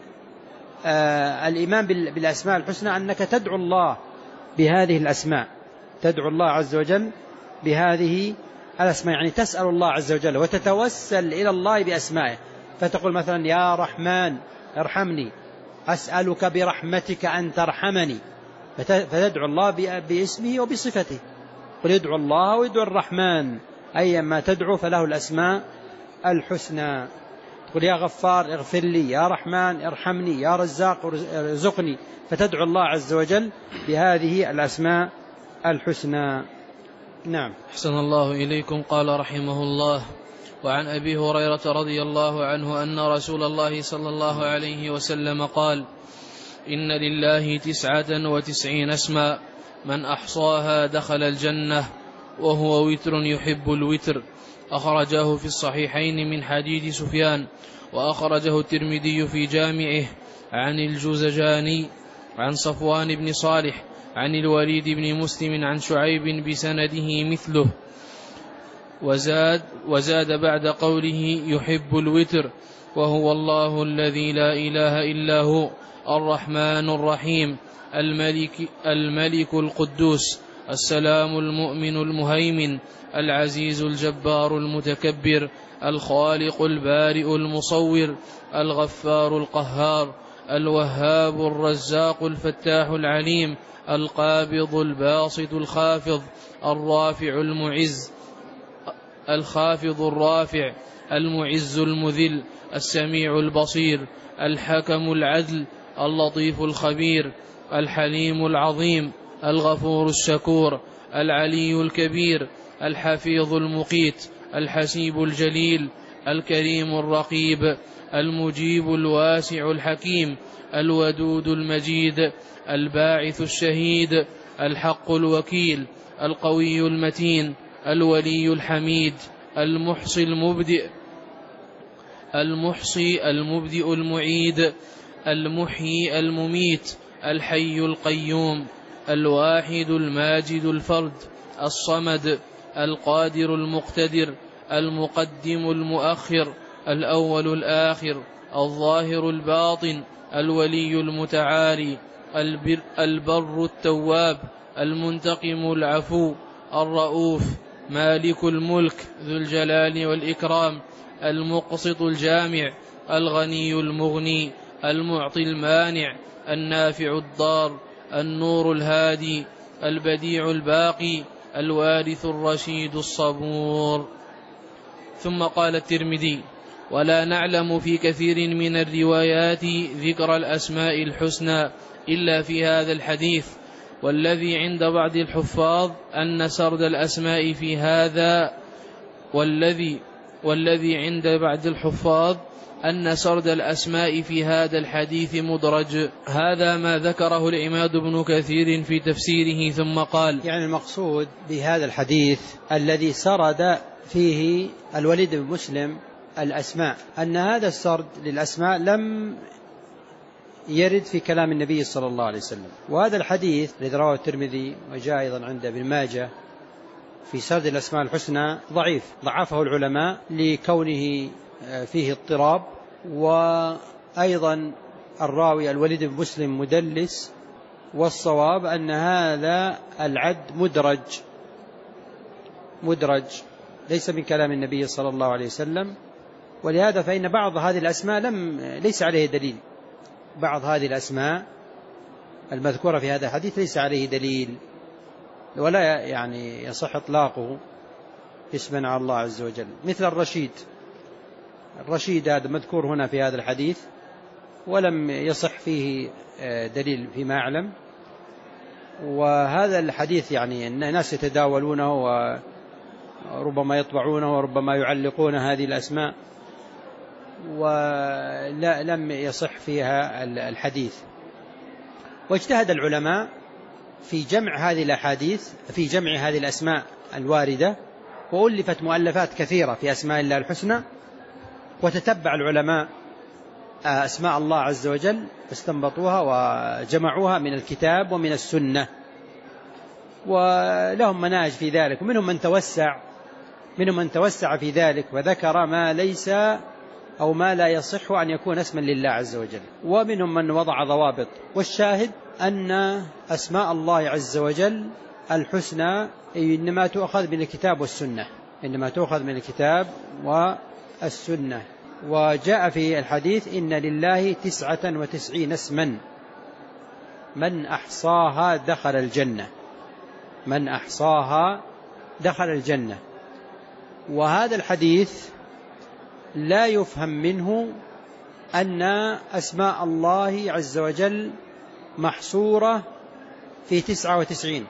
آه الإيمان بالأسماء الحسنى، أنك تدعو الله بهذه الأسماء، تدعو الله عز وجل بهذه الأسماء، يعني تسأل الله عز وجل وتتوسل إلى الله بأسمائه. فتقول مثلا يا رحمن ارحمني، أسألك برحمتك أن ترحمني، فتدعو الله باسمه وبصفته. قل يدعو الله ويدعو الرحمن، أيما تدعو فله الأسماء الحسنى. تقول يا غفار اغفر لي، يا رحمن ارحمني، يا رزاق ارزقني، فتدعو الله عز وجل بهذه الأسماء الحسنى. نعم. أحسن الله إليكم. قال رحمه الله وعن أبي هريرة رضي الله عنه أن رسول الله صلى الله عليه وسلم قال إن لله تسعة وتسعين اسما من أحصاها دخل الجنة وهو وتر يحب الوتر. أخرجه في الصحيحين من حديث سفيان، وأخرجه الترمذي في جامعه عن الجوزجاني عن صفوان بن صالح عن الوليد بن مسلم عن شعيب بسنده مثله. وزاد, وزاد بعد قوله يحب الوتر وهو الله الذي لا إله إلا هو الرحمن الرحيم الملك, الملك القدوس السلام المؤمن المهيمن العزيز الجبار المتكبر الخالق البارئ المصور الغفار القهار الوهاب الرزاق الفتاح العليم القابض الباسط الخافض الرافع المعز الخافض الرافع المعز المذل السميع البصير الحكم العدل اللطيف الخبير الحليم العظيم الغفور الشكور العلي الكبير الحفيظ المقيت الحسيب الجليل الكريم الرقيب المجيب الواسع الحكيم الودود المجيد الباعث الشهيد الحق الوكيل القوي المتين الولي الحميد المحصي المبدئ المحصي المبدئ المعيد المحيي المميت الحي القيوم الواحد الماجد الفرد الصمد القادر المقتدر المقدم المؤخر الأول الآخر الظاهر الباطن الولي المتعالي البر, البر التواب المنتقم العفو الرؤوف مالك الملك ذو الجلال والإكرام المقسط الجامع الغني المغني المعطي المانع النافع الضار النور الهادي البديع الباقي الوارث الرشيد الصبور. ثم قال الترمذي ولا نعلم في كثير من الروايات ذكر الأسماء الحسنى إلا في هذا الحديث والذي عند بعض الحفاظ أن سرد الأسماء في هذا والذي والذي عند بعض الحفاظ أن سرد الأسماء في هذا الحديث مدرج. هذا ما ذكره العماد بن كثير في تفسيره ثم قال: يعني المقصود بهذا الحديث الذي سرد فيه الوليد بن مسلم الأسماء أن هذا السرد للأسماء لم يرد في كلام النبي صلى الله عليه وسلم. وهذا الحديث الذي رواه الترمذي وجاء أيضا عند ابن ماجه في سرد الأسماء الحسنى ضعيف، ضعفه العلماء لكونه فيه اضطراب، وأيضا الراوي الوليد بن مسلم مدلس، والصواب أن هذا العد مدرج مدرج ليس من كلام النبي صلى الله عليه وسلم. ولهذا فإن بعض هذه الأسماء لم ليس عليه دليل، بعض هذه الأسماء المذكورة في هذا الحديث ليس عليه دليل، ولا يعني يصح إطلاقه اسما على الله عز وجل، مثل الرشيد. الرشيد هذا مذكور هنا في هذا الحديث ولم يصح فيه دليل فيما أعلم. وهذا الحديث يعني الناس يتداولونه وربما يطبعونه وربما يعلقون هذه الأسماء، ولم يصح فيها الحديث. واجتهد العلماء في جمع هذه الأحاديث، في جمع هذه الأسماء الواردة، وألفت مؤلفات كثيرة في أسماء الله الحسنى، وتتبع العلماء أسماء الله عز وجل واستنبطوها وجمعوها من الكتاب ومن السنة، ولهم مناهج في ذلك. ومنهم من توسع منهم من توسع في ذلك وذكر ما ليس أو ما لا يصح أن يكون اسما لله عز وجل، ومنهم من وضع ضوابط. والشاهد أن أسماء الله عز وجل الحسنى إنما تؤخذ من الكتاب والسنة، إنما تؤخذ من الكتاب والسنة. وجاء في الحديث: إن لله تسعة وتسعين اسما من أحصاها دخل الجنة، من أحصاها دخل الجنة. وهذا الحديث لا يفهم منه أن أسماء الله عز وجل محصورة في تسعة وتسعين،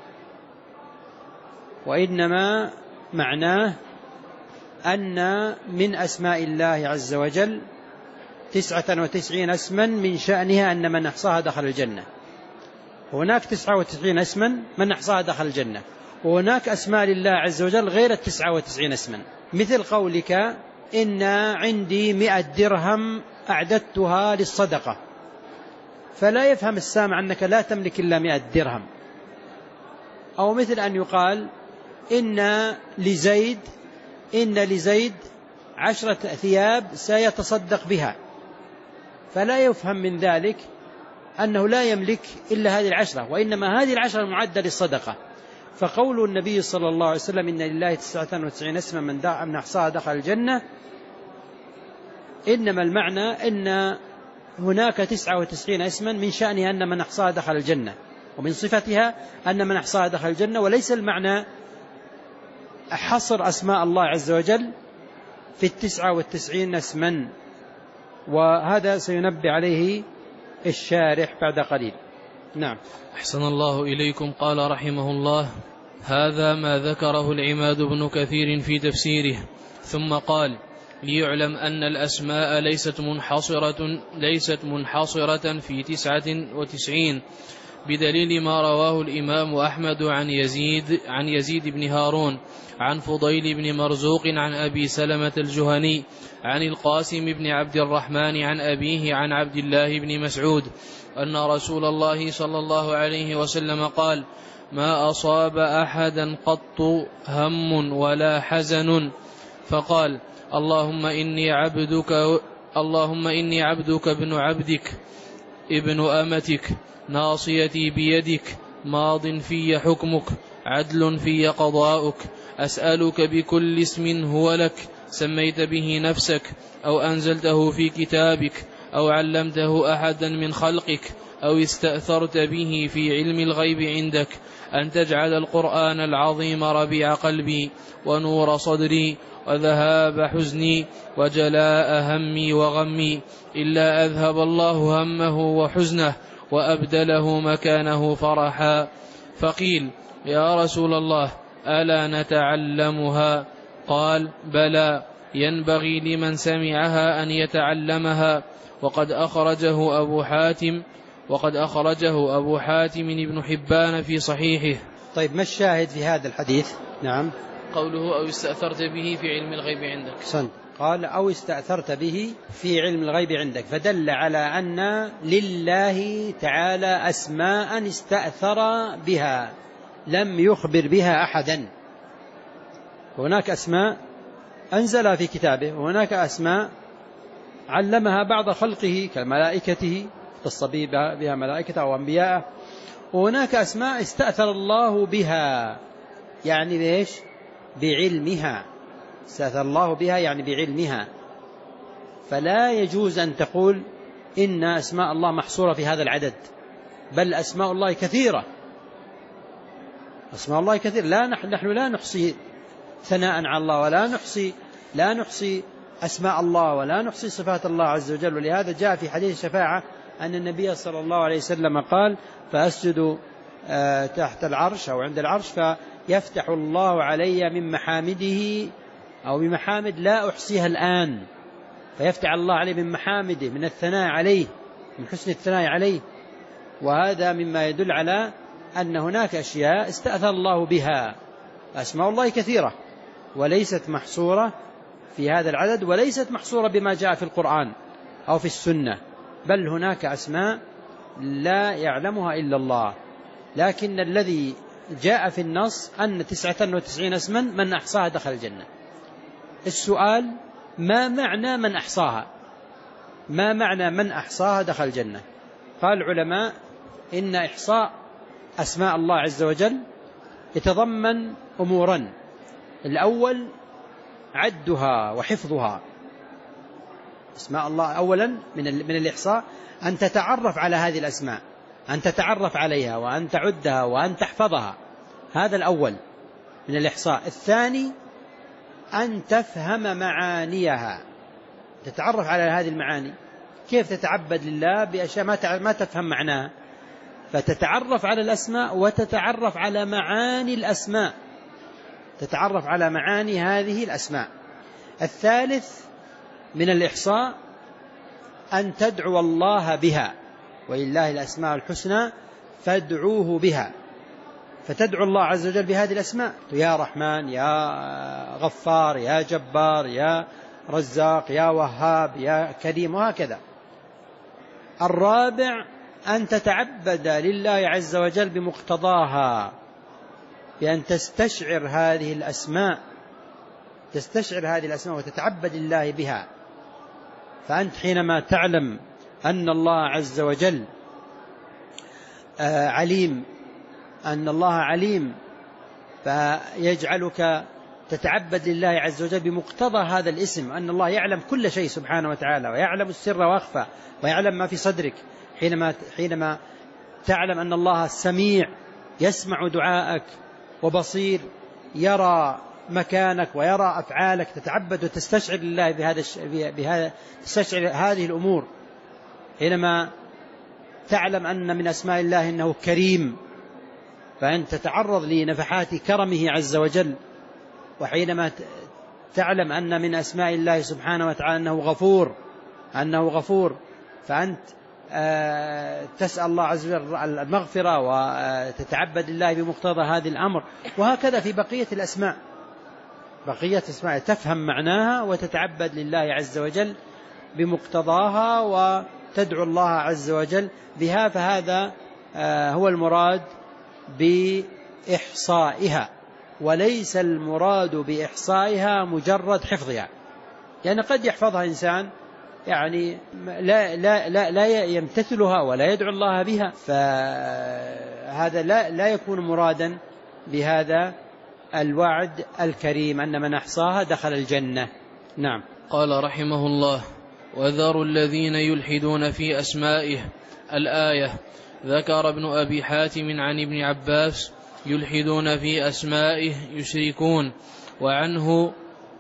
وإنما معناه أن من أسماء الله عز وجل تسعة وتسعين اسما من شأنها أن من أحصاها دخل الجنة. هناك تسعة وتسعين اسما من أحصاها دخل الجنة، وهناك أسماء لله عز وجل غير التسعة وتسعين اسما، مثل قولك: إن عندي مئة درهم أعددتها للصدقة، فلا يفهم السامع أنك لا تملك إلا مئة درهم. أو مثل أن يقال: إن لزيد إن لزيد عشرة ثياب سيتصدق بها، فلا يفهم من ذلك أنه لا يملك إلا هذه العشرة، وإنما هذه العشرة المعدة للصدقة. فقول النبي صلى الله عليه وسلم: إن لله تسعة وتسعين اسما من أحصاها دخل الجنة، إنما المعنى أن هناك تسعة وتسعين اسما من شأنها أن من أحصاها دخل الجنة، ومن صفتها أن من أحصاها دخل الجنة، وليس المعنى حصر أسماء الله عز وجل في التسعة والتسعين اسما. وهذا سينبه عليه الشارح بعد قليل. نعم. أحسن الله إليكم. قال رحمه الله: هذا ما ذكره العماد بن كثير في تفسيره. ثم قال: ليعلم أن الأسماء ليست منحصرة ليست منحصرة في تسعة وتسعين، بدليل ما رواه الإمام أحمد عن يزيد عن يزيد بن هارون عن فضيل بن مرزوق عن أبي سلمة الجهني عن القاسم بن عبد الرحمن عن أبيه عن عبد الله بن مسعود أن رسول الله صلى الله عليه وسلم قال: ما أصاب أحدا قط هم ولا حزن فقال: اللهم إني عبدك اللهم إني عبدك ابن عبدك ابن أمتك ناصيتي بيدك ماض في حكمك عدل في قضاؤك أسألك بكل اسم هو لك سميت به نفسك أو أنزلته في كتابك أو علمته أحدا من خلقك أو استأثرت به في علم الغيب عندك أن تجعل القرآن العظيم ربيع قلبي ونور صدري وذهاب حزني وجلاء همي وغمي إلا أذهب الله همه وحزنه وأبدله مكانه فرحا. فقيل: يا رسول الله، ألا نتعلمها؟ قال: بلى، ينبغي لمن سمعها أن يتعلمها. وقد أخرجه أبو حاتم وقد أخرجه أبو حاتم بن حبان في صحيحه. طيب، ما الشاهد في هذا الحديث؟ نعم، قوله: أو استأثرت به في علم الغيب عندك. صند. قال: أو استأثرت به في علم الغيب عندك، فدل على أن لله تعالى أسماء استأثر بها لم يخبر بها أحدا. هناك أسماء أنزلها في كتابه، وهناك أسماء علمها بعض خلقه كملائكته، اختص بها ملائكته أو أنبياءه، وهناك أسماء استأثر الله بها، يعني ليش؟ بعلمها. استأثر الله بها يعني بعلمها. فلا يجوز أن تقول إن أسماء الله محصورة في هذا العدد، بل أسماء الله كثيرة. أسماء الله كثيرة، لا نحن لا نحصي ثناء على الله، ولا نحصي لا نحصي أسماء الله، ولا نحصي صفات الله عز وجل. ولهذا جاء في حديث الشفاعة أن النبي صلى الله عليه وسلم قال: فأسجد تحت العرش أو عند العرش فيفتح الله علي من محامده أو بمحامد لا أحصيها الآن، فيفتح الله عليه من محامده، من الثناء عليه، من حسن الثناء عليه. وهذا مما يدل على أن هناك أشياء استأثر الله بها. أسماء الله كثيرة وليست محصورة في هذا العدد، وليست محصورة بما جاء في القرآن أو في السنة، بل هناك أسماء لا يعلمها إلا الله. لكن الذي جاء في النص أن تسعة وتسعين اسما من أحصاها دخل الجنة. السؤال: ما معنى من أحصاها؟ ما معنى من أحصاها دخل الجنة؟ قال العلماء: إن إحصاء أسماء الله عز وجل يتضمن أمورا. الأول عدها وحفظها. أسماء الله أولا من من الإحصاء أن تتعرف على هذه الأسماء، أن تتعرف عليها وأن تعدها وأن تحفظها، هذا الأول من الإحصاء. الثاني أن تفهم معانيها، تتعرف على هذه المعاني. كيف تتعبد لله بأشياء ما تفهم معناها؟ فتتعرف على الأسماء وتتعرف على معاني الأسماء، تتعرف على معاني هذه الأسماء. الثالث من الإحصاء أن تدعو الله بها، ولله الأسماء الحسنى فادعوه بها، فتدعو الله عز وجل بهذه الأسماء: يا رحمن، يا غفار، يا جبار، يا رزاق، يا وهاب، يا كريم، وهكذا. الرابع أن تتعبد لله عز وجل بمقتضاها، بأن تستشعر هذه الأسماء، تستشعر هذه الأسماء وتتعبد لله بها. فأنت حينما تعلم أن الله عز وجل عليم، أن الله عليم، فيجعلك تتعبد لله عز وجل بمقتضى هذا الاسم، أن الله يعلم كل شيء سبحانه وتعالى، ويعلم السر وأخفى، ويعلم ما في صدرك. حينما حينما تعلم أن الله سميع، يسمع دعاءك، وبصير، يرى مكانك ويرى أفعالك، تتعبد وتستشعر لله بهذا بهذا تستشعر هذه الأمور. حينما تعلم أن من أسماء الله أنه كريم، فأنت تتعرض لنفحات كرمه عز وجل. وحينما تعلم أن من أسماء الله سبحانه وتعالى أنه غفور، أنه غفور، فأنت تسأل الله عز وجل المغفرة وتتعبد الله بمقتضى هذا الأمر. وهكذا في بقية الأسماء، بقية اسماء تفهم معناها وتتعبد لله عز وجل بمقتضاها وتدعو الله عز وجل بها. فهذا هو المراد بإحصائها، وليس المراد بإحصائها مجرد حفظها. يعني قد يحفظها إنسان يعني لا, لا, لا, لا يمتثلها ولا يدعو الله بها، فهذا لا, لا يكون مرادا بهذا الوعد الكريم أن من أحصاها دخل الجنة. نعم. قال رحمه الله: وذروا الذين يلحدون في أسمائه. الآية. ذكر ابن أبي حاتم عن ابن عباس: يلحدون في أسمائه يشركون، وعنه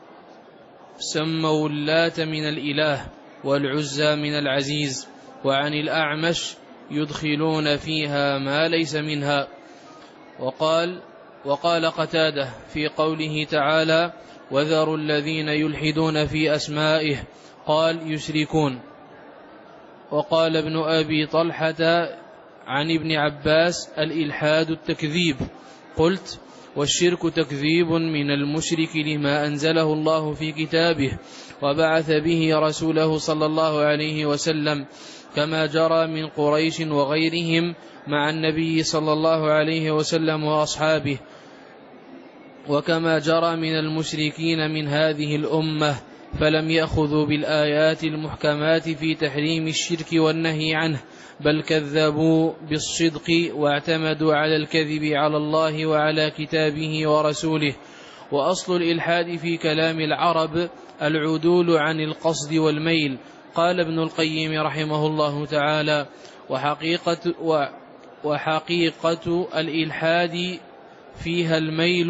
سموا اللات من الإله والعزى من العزيز. وعن الأعمش: يدخلون فيها ما ليس منها. وقال وقال قتادة في قوله تعالى وذروا الذين يلحدون في أسمائه قال يشركون. وقال ابن أبي طلحة عن ابن عباس الإلحاد التكذيب. قلت والشرك تكذيب من المشرك لما أنزله الله في كتابه وبعث به رسوله صلى الله عليه وسلم كما جرى من قريش وغيرهم مع النبي صلى الله عليه وسلم وأصحابه، وكما جرى من المشركين من هذه الأمة فلم يأخذوا بالآيات المحكمات في تحريم الشرك والنهي عنه، بل كذبوا بالصدق واعتمدوا على الكذب على الله وعلى كتابه ورسوله. وأصل الإلحاد في كلام العرب العدول عن القصد والميل. قال ابن القيم رحمه الله تعالى وحقيقة, وحقيقة الإلحاد فيها الميل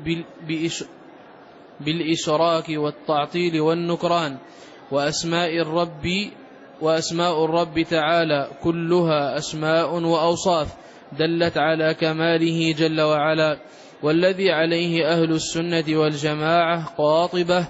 بالإشراك والتعطيل والنكران. وأسماء الرب وأسماء الرب تعالى كلها أسماء وأوصاف دلت على كماله جل وعلا، والذي عليه أهل السنة والجماعة قاطبة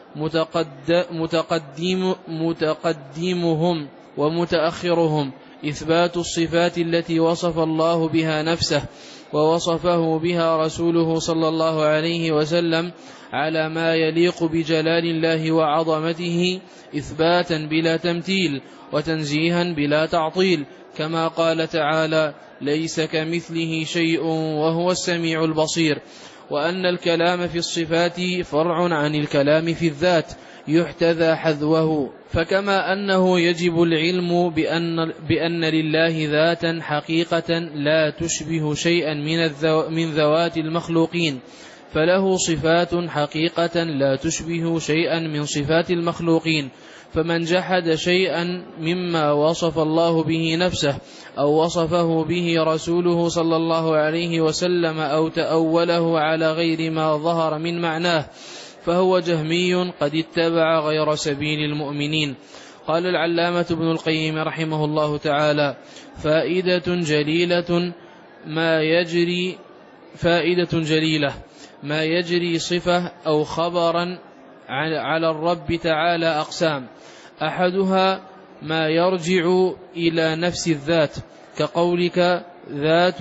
متقدم متقدمهم ومتأخرهم إثبات الصفات التي وصف الله بها نفسه ووصفه بها رسوله صلى الله عليه وسلم على ما يليق بجلال الله وعظمته إثباتا بلا تمثيل وتنزيها بلا تعطيل، كما قال تعالى ليس كمثله شيء وهو السميع البصير. وأن الكلام في الصفات فرع عن الكلام في الذات يحتذى حذوه، فكما أنه يجب العلم بأن, بأن لله ذاتا حقيقة لا تشبه شيئا من, الذو من ذوات المخلوقين، فله صفات حقيقة لا تشبه شيئا من صفات المخلوقين. فمن جحد شيئا مما وصف الله به نفسه أو وصفه به رسوله صلى الله عليه وسلم أو تأوله على غير ما ظهر من معناه فهو جهمي قد اتبع غير سبيل المؤمنين. قال العلامة ابن القيم رحمه الله تعالى فائدة جليلة ما يجري فائدة جليلة ما يجري صفة أو خبرا على الرب تعالى أقسام: أحدها ما يرجع إلى نفس الذات كقولك ذات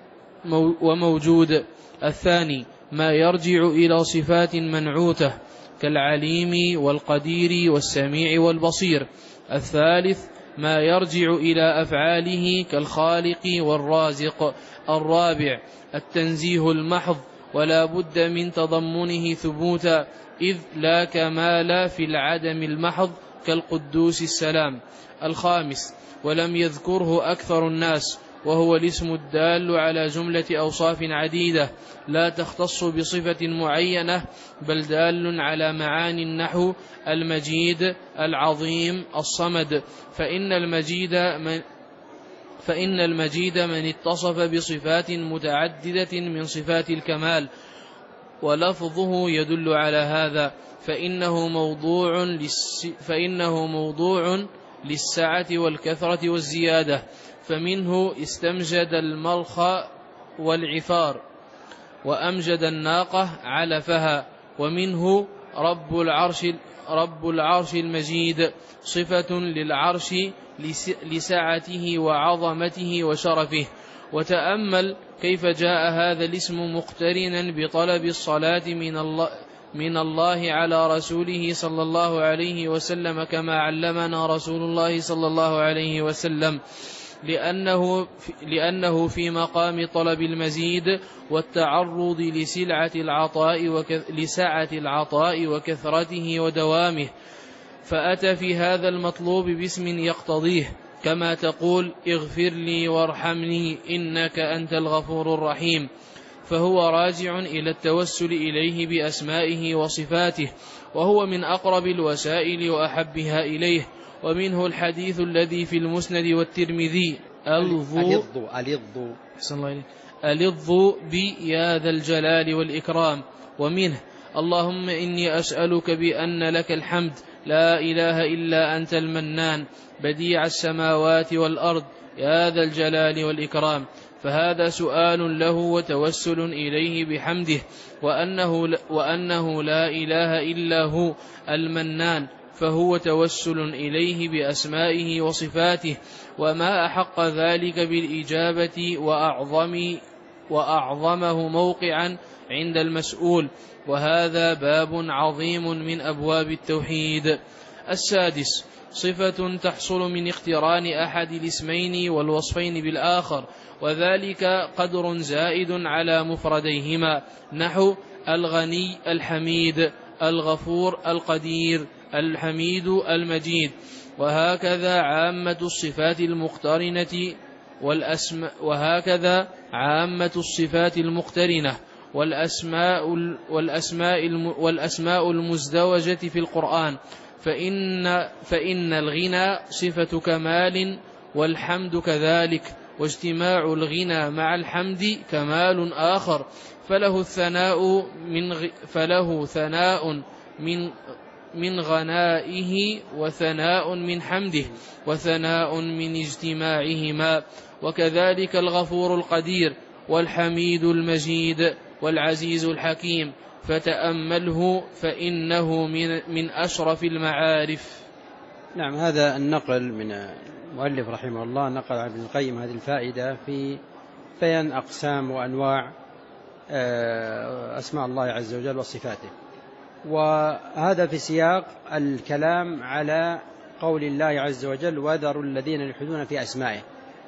وموجود. الثاني ما يرجع إلى صفات منعوتة كالعليم والقدير والسميع والبصير. الثالث ما يرجع إلى أفعاله كالخالق والرازق. الرابع التنزيه المحض ولا بد من تضمنه ثبوتا، إذ لا كمال في العدم المحض كالقدوس السلام. الخامس ولم يذكره أكثر الناس وهو الاسم الدال على جملة أوصاف عديدة لا تختص بصفة معينة بل دال على معاني النحو المجيد العظيم الصمد، فإن المجيد من فإن المجيد من اتصف بصفات متعددة من صفات الكمال، ولفظه يدل على هذا، فإنه موضوع للس فإنه موضوع للسعة والكثرة والزيادة. فمنه استمجد المرخ والعفار وأمجد الناقة علفها. ومنه رب العرش رب العرش المجيد صفة للعرش لسعته وعظمته وشرفه. وتأمل كيف جاء هذا الاسم مقترنا بطلب الصلاة من الله من الله على رسوله صلى الله عليه وسلم كما علمنا رسول الله صلى الله عليه وسلم، لأنه لأنه في مقام طلب المزيد والتعرض لسلعة العطاء وك لسعة العطاء وكثرته ودوامه، فأتى في هذا المطلوب باسم يقتضيه، كما تقول اغفر لي وارحمني إنك أنت الغفور الرحيم، فهو راجع إلى التوسل إليه بأسمائه وصفاته، وهو من أقرب الوسائل وأحبها إليه. ومنه الحديث الذي في المسند والترمذي ألظوا ألظوا بي يا ذا الجلال والإكرام. ومنه اللهم إني أسألك بأن لك الحمد لا إله إلا أنت المنان بديع السماوات والأرض يا ذا الجلال والإكرام. فهذا سؤال له وتوسل إليه بحمده، وأنه, وأنه لا إله إلا هو المنان، فهو توسل إليه بأسمائه وصفاته، وما أحق ذلك بالإجابة وأعظم وأعظمه موقعا عند المسؤول. وهذا باب عظيم من أبواب التوحيد. السادس: صفة تحصل من اقتران أحد الاسمين والوصفين بالآخر، وذلك قدر زائد على مفرديهما، نحو الغني الحميد، الغفور القدير، الحميد المجيد. وهكذا عامة الصفات المقترنة والأسماء وهكذا عامة الصفات المقترنة والأسماء والأسماء والأسماء المزدوجة في القرآن، فإن فإن الغنى صفة كمال والحمد كذلك، واجتماع الغنى مع الحمد كمال آخر، فله الثناء من غ... فله ثناء من من غنائه، وثناء من حمده، وثناء من اجتماعهما. وكذلك الغفور القدير، والحميد المجيد، والعزيز الحكيم، فتأمله فإنه من, من أشرف المعارف. نعم، هذا النقل من المؤلف رحمه الله نقل عن ابن القيم هذه الفائدة في بيان أقسام وأنواع أسماء الله عز وجل وصفاته، وهذا في سياق الكلام على قول الله عز وجل: وذروا الذين يلحدون في أسمائه.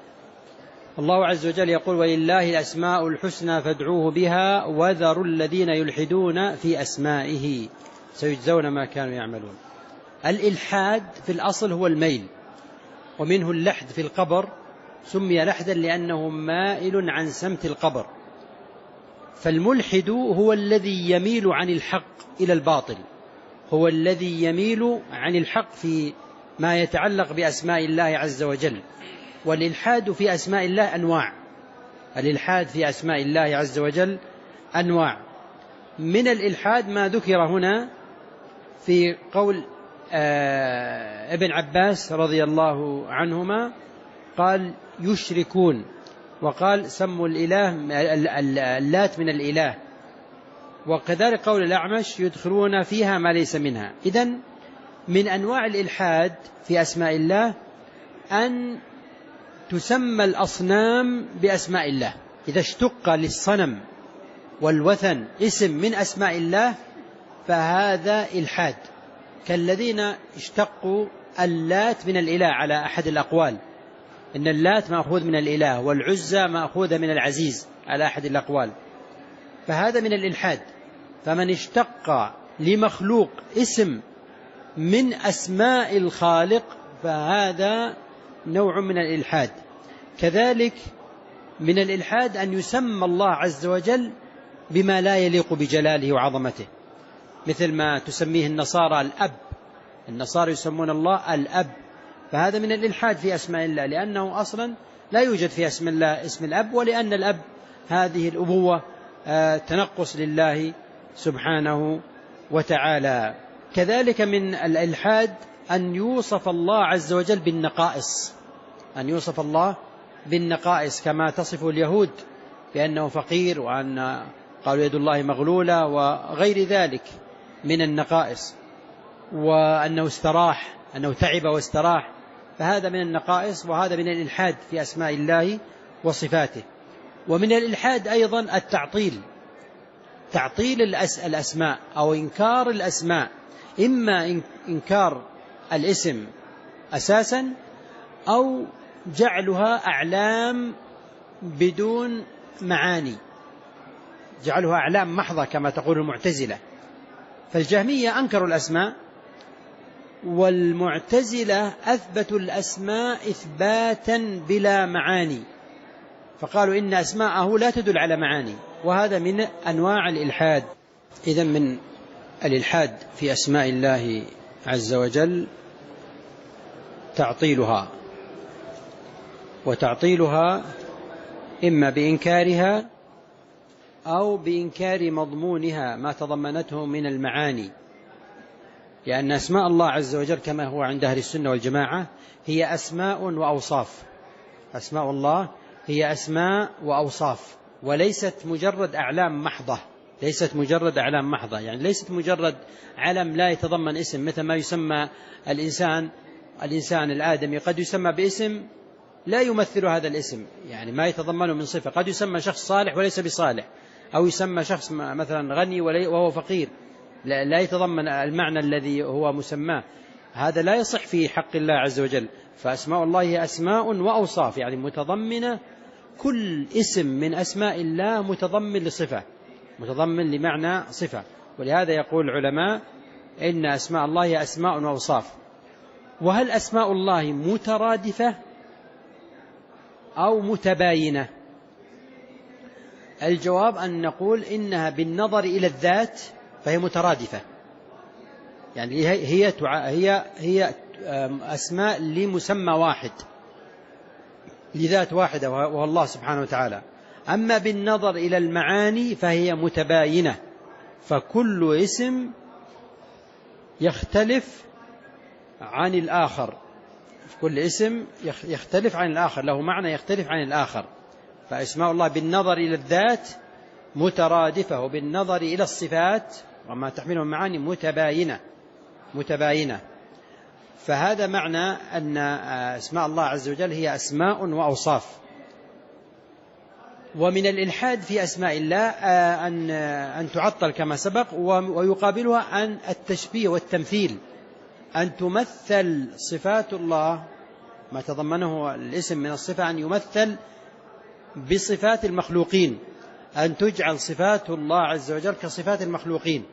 الله عز وجل يقول: ولله الأسماء الحسنى فادعوه بها وذروا الذين يلحدون في أسمائه سيجزون ما كانوا يعملون. الإلحاد في الأصل هو الميل، ومنه اللحد في القبر، سمي لحدا لأنه مائل عن سمت القبر. فالملحد هو الذي يميل عن الحق إلى الباطل، هو الذي يميل عن الحق في ما يتعلق بأسماء الله عز وجل. والإلحاد في أسماء الله أنواع، الإلحاد في أسماء الله عز وجل أنواع. من الإلحاد ما ذكر هنا في قول آه ابن عباس رضي الله عنهما، قال: يشركون، وقال: سموا الإله اللات من الإله. وكذلك قول الأعمش: يدخلون فيها ما ليس منها. إذن من أنواع الإلحاد في أسماء الله أن تسمى الأصنام بأسماء الله. إذا اشتق للصنم والوثن اسم من أسماء الله فهذا إلحاد، كالذين اشتقوا اللات من الإله على أحد الأقوال، إن اللات مأخوذ من الإله والعزى مأخوذ من العزيز على أحد الأقوال، فهذا من الإلحاد. فمن اشتق لمخلوق اسم من أسماء الخالق فهذا نوع من الإلحاد. كذلك من الإلحاد أن يسمى الله عز وجل بما لا يليق بجلاله وعظمته، مثل ما تسميه النصارى الأب، النصارى يسمون الله الأب، فهذا من الإلحاد في أسماء الله، لأنه أصلا لا يوجد في اسم الله اسم الأب، ولأن الأب هذه الأبوة تنقص لله سبحانه وتعالى. كذلك من الإلحاد أن يوصف الله عز وجل بالنقائص، أن يوصف الله بالنقائص كما تصف اليهود بأنه فقير، وأن قالوا يد الله مغلولة وغير ذلك من النقائص، وأنه استراح، أنه تعب واستراح، فهذا من النقائص، وهذا من الإلحاد في أسماء الله وصفاته. ومن الإلحاد أيضا التعطيل، تعطيل الأسماء أو إنكار الأسماء، إما إنكار الاسم أساسا أو جعلها أعلام بدون معاني، جعلها أعلام محضة كما تقول المعتزلة. فالجهمية أنكروا الأسماء، والمعتزلة أثبتوا الأسماء إثباتا بلا معاني، فقالوا إن أسماءه لا تدل على معاني، وهذا من أنواع الإلحاد. إذن من الإلحاد في أسماء الله عز وجل تعطيلها، وتعطيلها إما بإنكارها أو بإنكار مضمونها ما تضمنته من المعاني، لأن أسماء الله عز وجل كما هو عند أهل السنة والجماعة هي أسماء وأوصاف، أسماء الله هي أسماء وأوصاف، وليست مجرد أعلام محضة، ليست مجرد أعلام محضة، يعني ليست مجرد علم لا يتضمن اسم، مثل ما يسمى الإنسان الإنسان الآدمي قد يسمى باسم لا يمثل هذا الاسم، يعني ما يتضمنه من صفة، قد يسمى شخص صالح وليس بصالح، أو يسمى شخص مثلا غني وهو فقير لا يتضمن المعنى الذي هو مسماه، هذا لا يصح في حق الله عز وجل. فأسماء الله هي أسماء وأوصاف، يعني متضمنة، كل اسم من أسماء الله متضمن لصفة، متضمن لمعنى صفة. ولهذا يقول العلماء إن أسماء الله هي أسماء وأوصاف. وهل أسماء الله مترادفة أو متباينة؟ الجواب أن نقول إنها بالنظر إلى الذات فهي مترادفة، يعني هي هي هي أسماء لمسمى واحد، لذات واحدة وهو الله سبحانه وتعالى. أما بالنظر إلى المعاني فهي متباينة، فكل اسم يختلف عن الآخر، كل اسم يختلف عن الآخر، له معنى يختلف عن الآخر. فأسماء الله بالنظر إلى الذات مترادفة، وبالنظر إلى الصفات وما تحمله معاني متباينة متباينة. فهذا معنى أن أسماء الله عز وجل هي أسماء وأوصاف. ومن الإلحاد في أسماء الله أن أن تعطل كما سبق، ويقابلها أن التشبيه والتمثيل، أن تمثل صفات الله ما تضمنه الاسم من الصفة، أن يمثل بصفات المخلوقين، أن تجعل صفات الله عز وجل كصفات المخلوقين.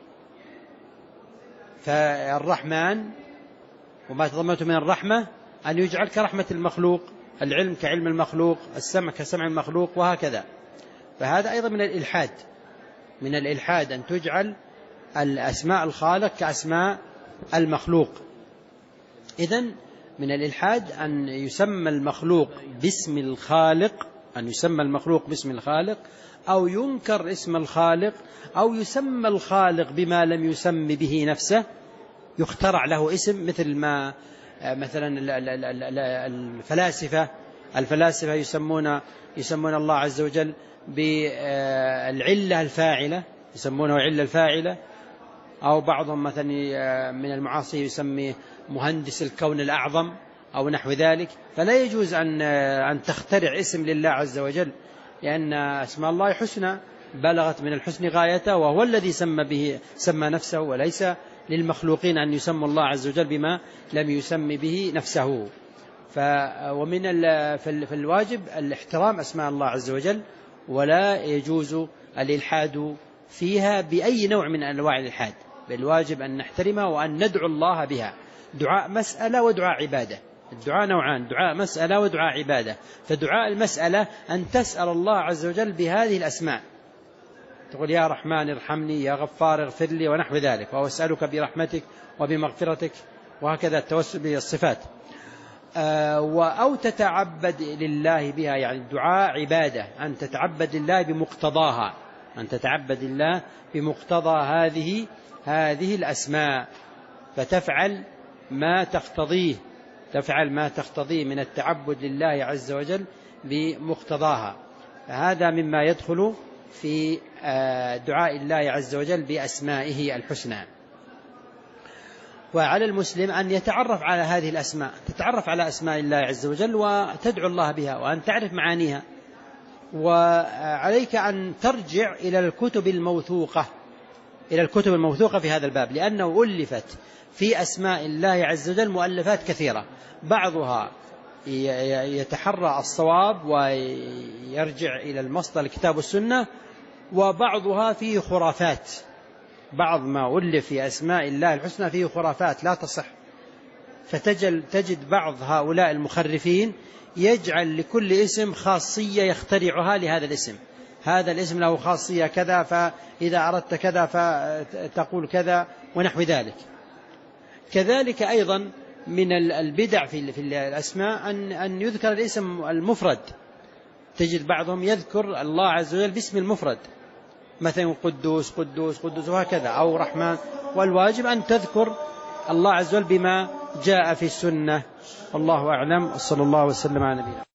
فالرحمن وما تضمنته من الرحمة أن يجعل كرحمة المخلوق، العلم كعلم المخلوق، السمع كسمع المخلوق، وهكذا. فهذا أيضا من الإلحاد، من الإلحاد أن تجعل الأسماء الخالق كأسماء المخلوق. إذن من الإلحاد أن يسمى المخلوق باسم الخالق، أن يسمى المخلوق باسم الخالق، أو ينكر اسم الخالق، أو يسمى الخالق بما لم يسم به نفسه، يخترع له اسم، مثل ما مثلا الفلاسفة الفلاسفة يسمون يسمون الله عز وجل بالعلة الفاعلة، يسمونه علة الفاعلة، أو بعضهم مثلا من المعاصي يسمي مهندس الكون الأعظم أو نحو ذلك. فلا يجوز أن أن تخترع اسم لله عز وجل، لأن أسماء الله حسنى بلغت من الحسن غايته، وهو الذي سمى به سمى نفسه، وليس للمخلوقين أن يسموا الله عز وجل بما لم يسم به نفسه. ومن في الواجب الاحترام أسماء الله عز وجل، ولا يجوز الإلحاد فيها بأي نوع من أنواع الإلحاد، بل واجب أن نحترمها وأن ندعو الله بها، دعاء مسألة ودعاء عبادة. الدعاء نوعان، دعاء مسألة ودعاء عبادة. فدعاء المسألة أن تسأل الله عز وجل بهذه الأسماء، تقول يا رحمن ارحمني، يا غفار اغفر لي، ونحو ذلك، وهو أسألك برحمتك وبمغفرتك، وهكذا التوسل بالصفات. أو تتعبد لله بها، يعني الدعاء عبادة، أن تتعبد لله بمقتضاها، أن تتعبد الله بمقتضى هذه هذه الأسماء، فتفعل ما تقتضيه تفعل ما تقتضيه من التعبد لله عز وجل بمقتضاها. هذا مما يدخل في دعاء الله عز وجل بأسمائه الحسنى. وعلى المسلم أن يتعرف على هذه الأسماء، تتعرف على أسماء الله عز وجل وتدعو الله بها، وأن تعرف معانيها. وعليك أن ترجع إلى الكتب الموثوقة إلى الكتب الموثوقة في هذا الباب، لأنه ألفت في أسماء الله عز وجل مؤلفات كثيرة، بعضها يتحرى الصواب ويرجع إلى المصدر الكتاب والسنة، وبعضها فيه خرافات. بعض ما ألف في أسماء الله الحسنى فيه خرافات لا تصح، فتجد تجد بعض هؤلاء المخرفين يجعل لكل اسم خاصية يخترعها لهذا الاسم، هذا الاسم له خاصية كذا، فإذا أردت كذا فتقول كذا، ونحو ذلك. كذلك أيضا من البدع في الأسماء أن أن يذكر الاسم المفرد، تجد بعضهم يذكر الله عز وجل باسم المفرد، مثلا قدوس قدوس قدوس وهكذا، أو رحمن. والواجب أن تذكر الله عز وجل بما جاء في السنة. والله أعلم، صلى الله وسلم على نبينا.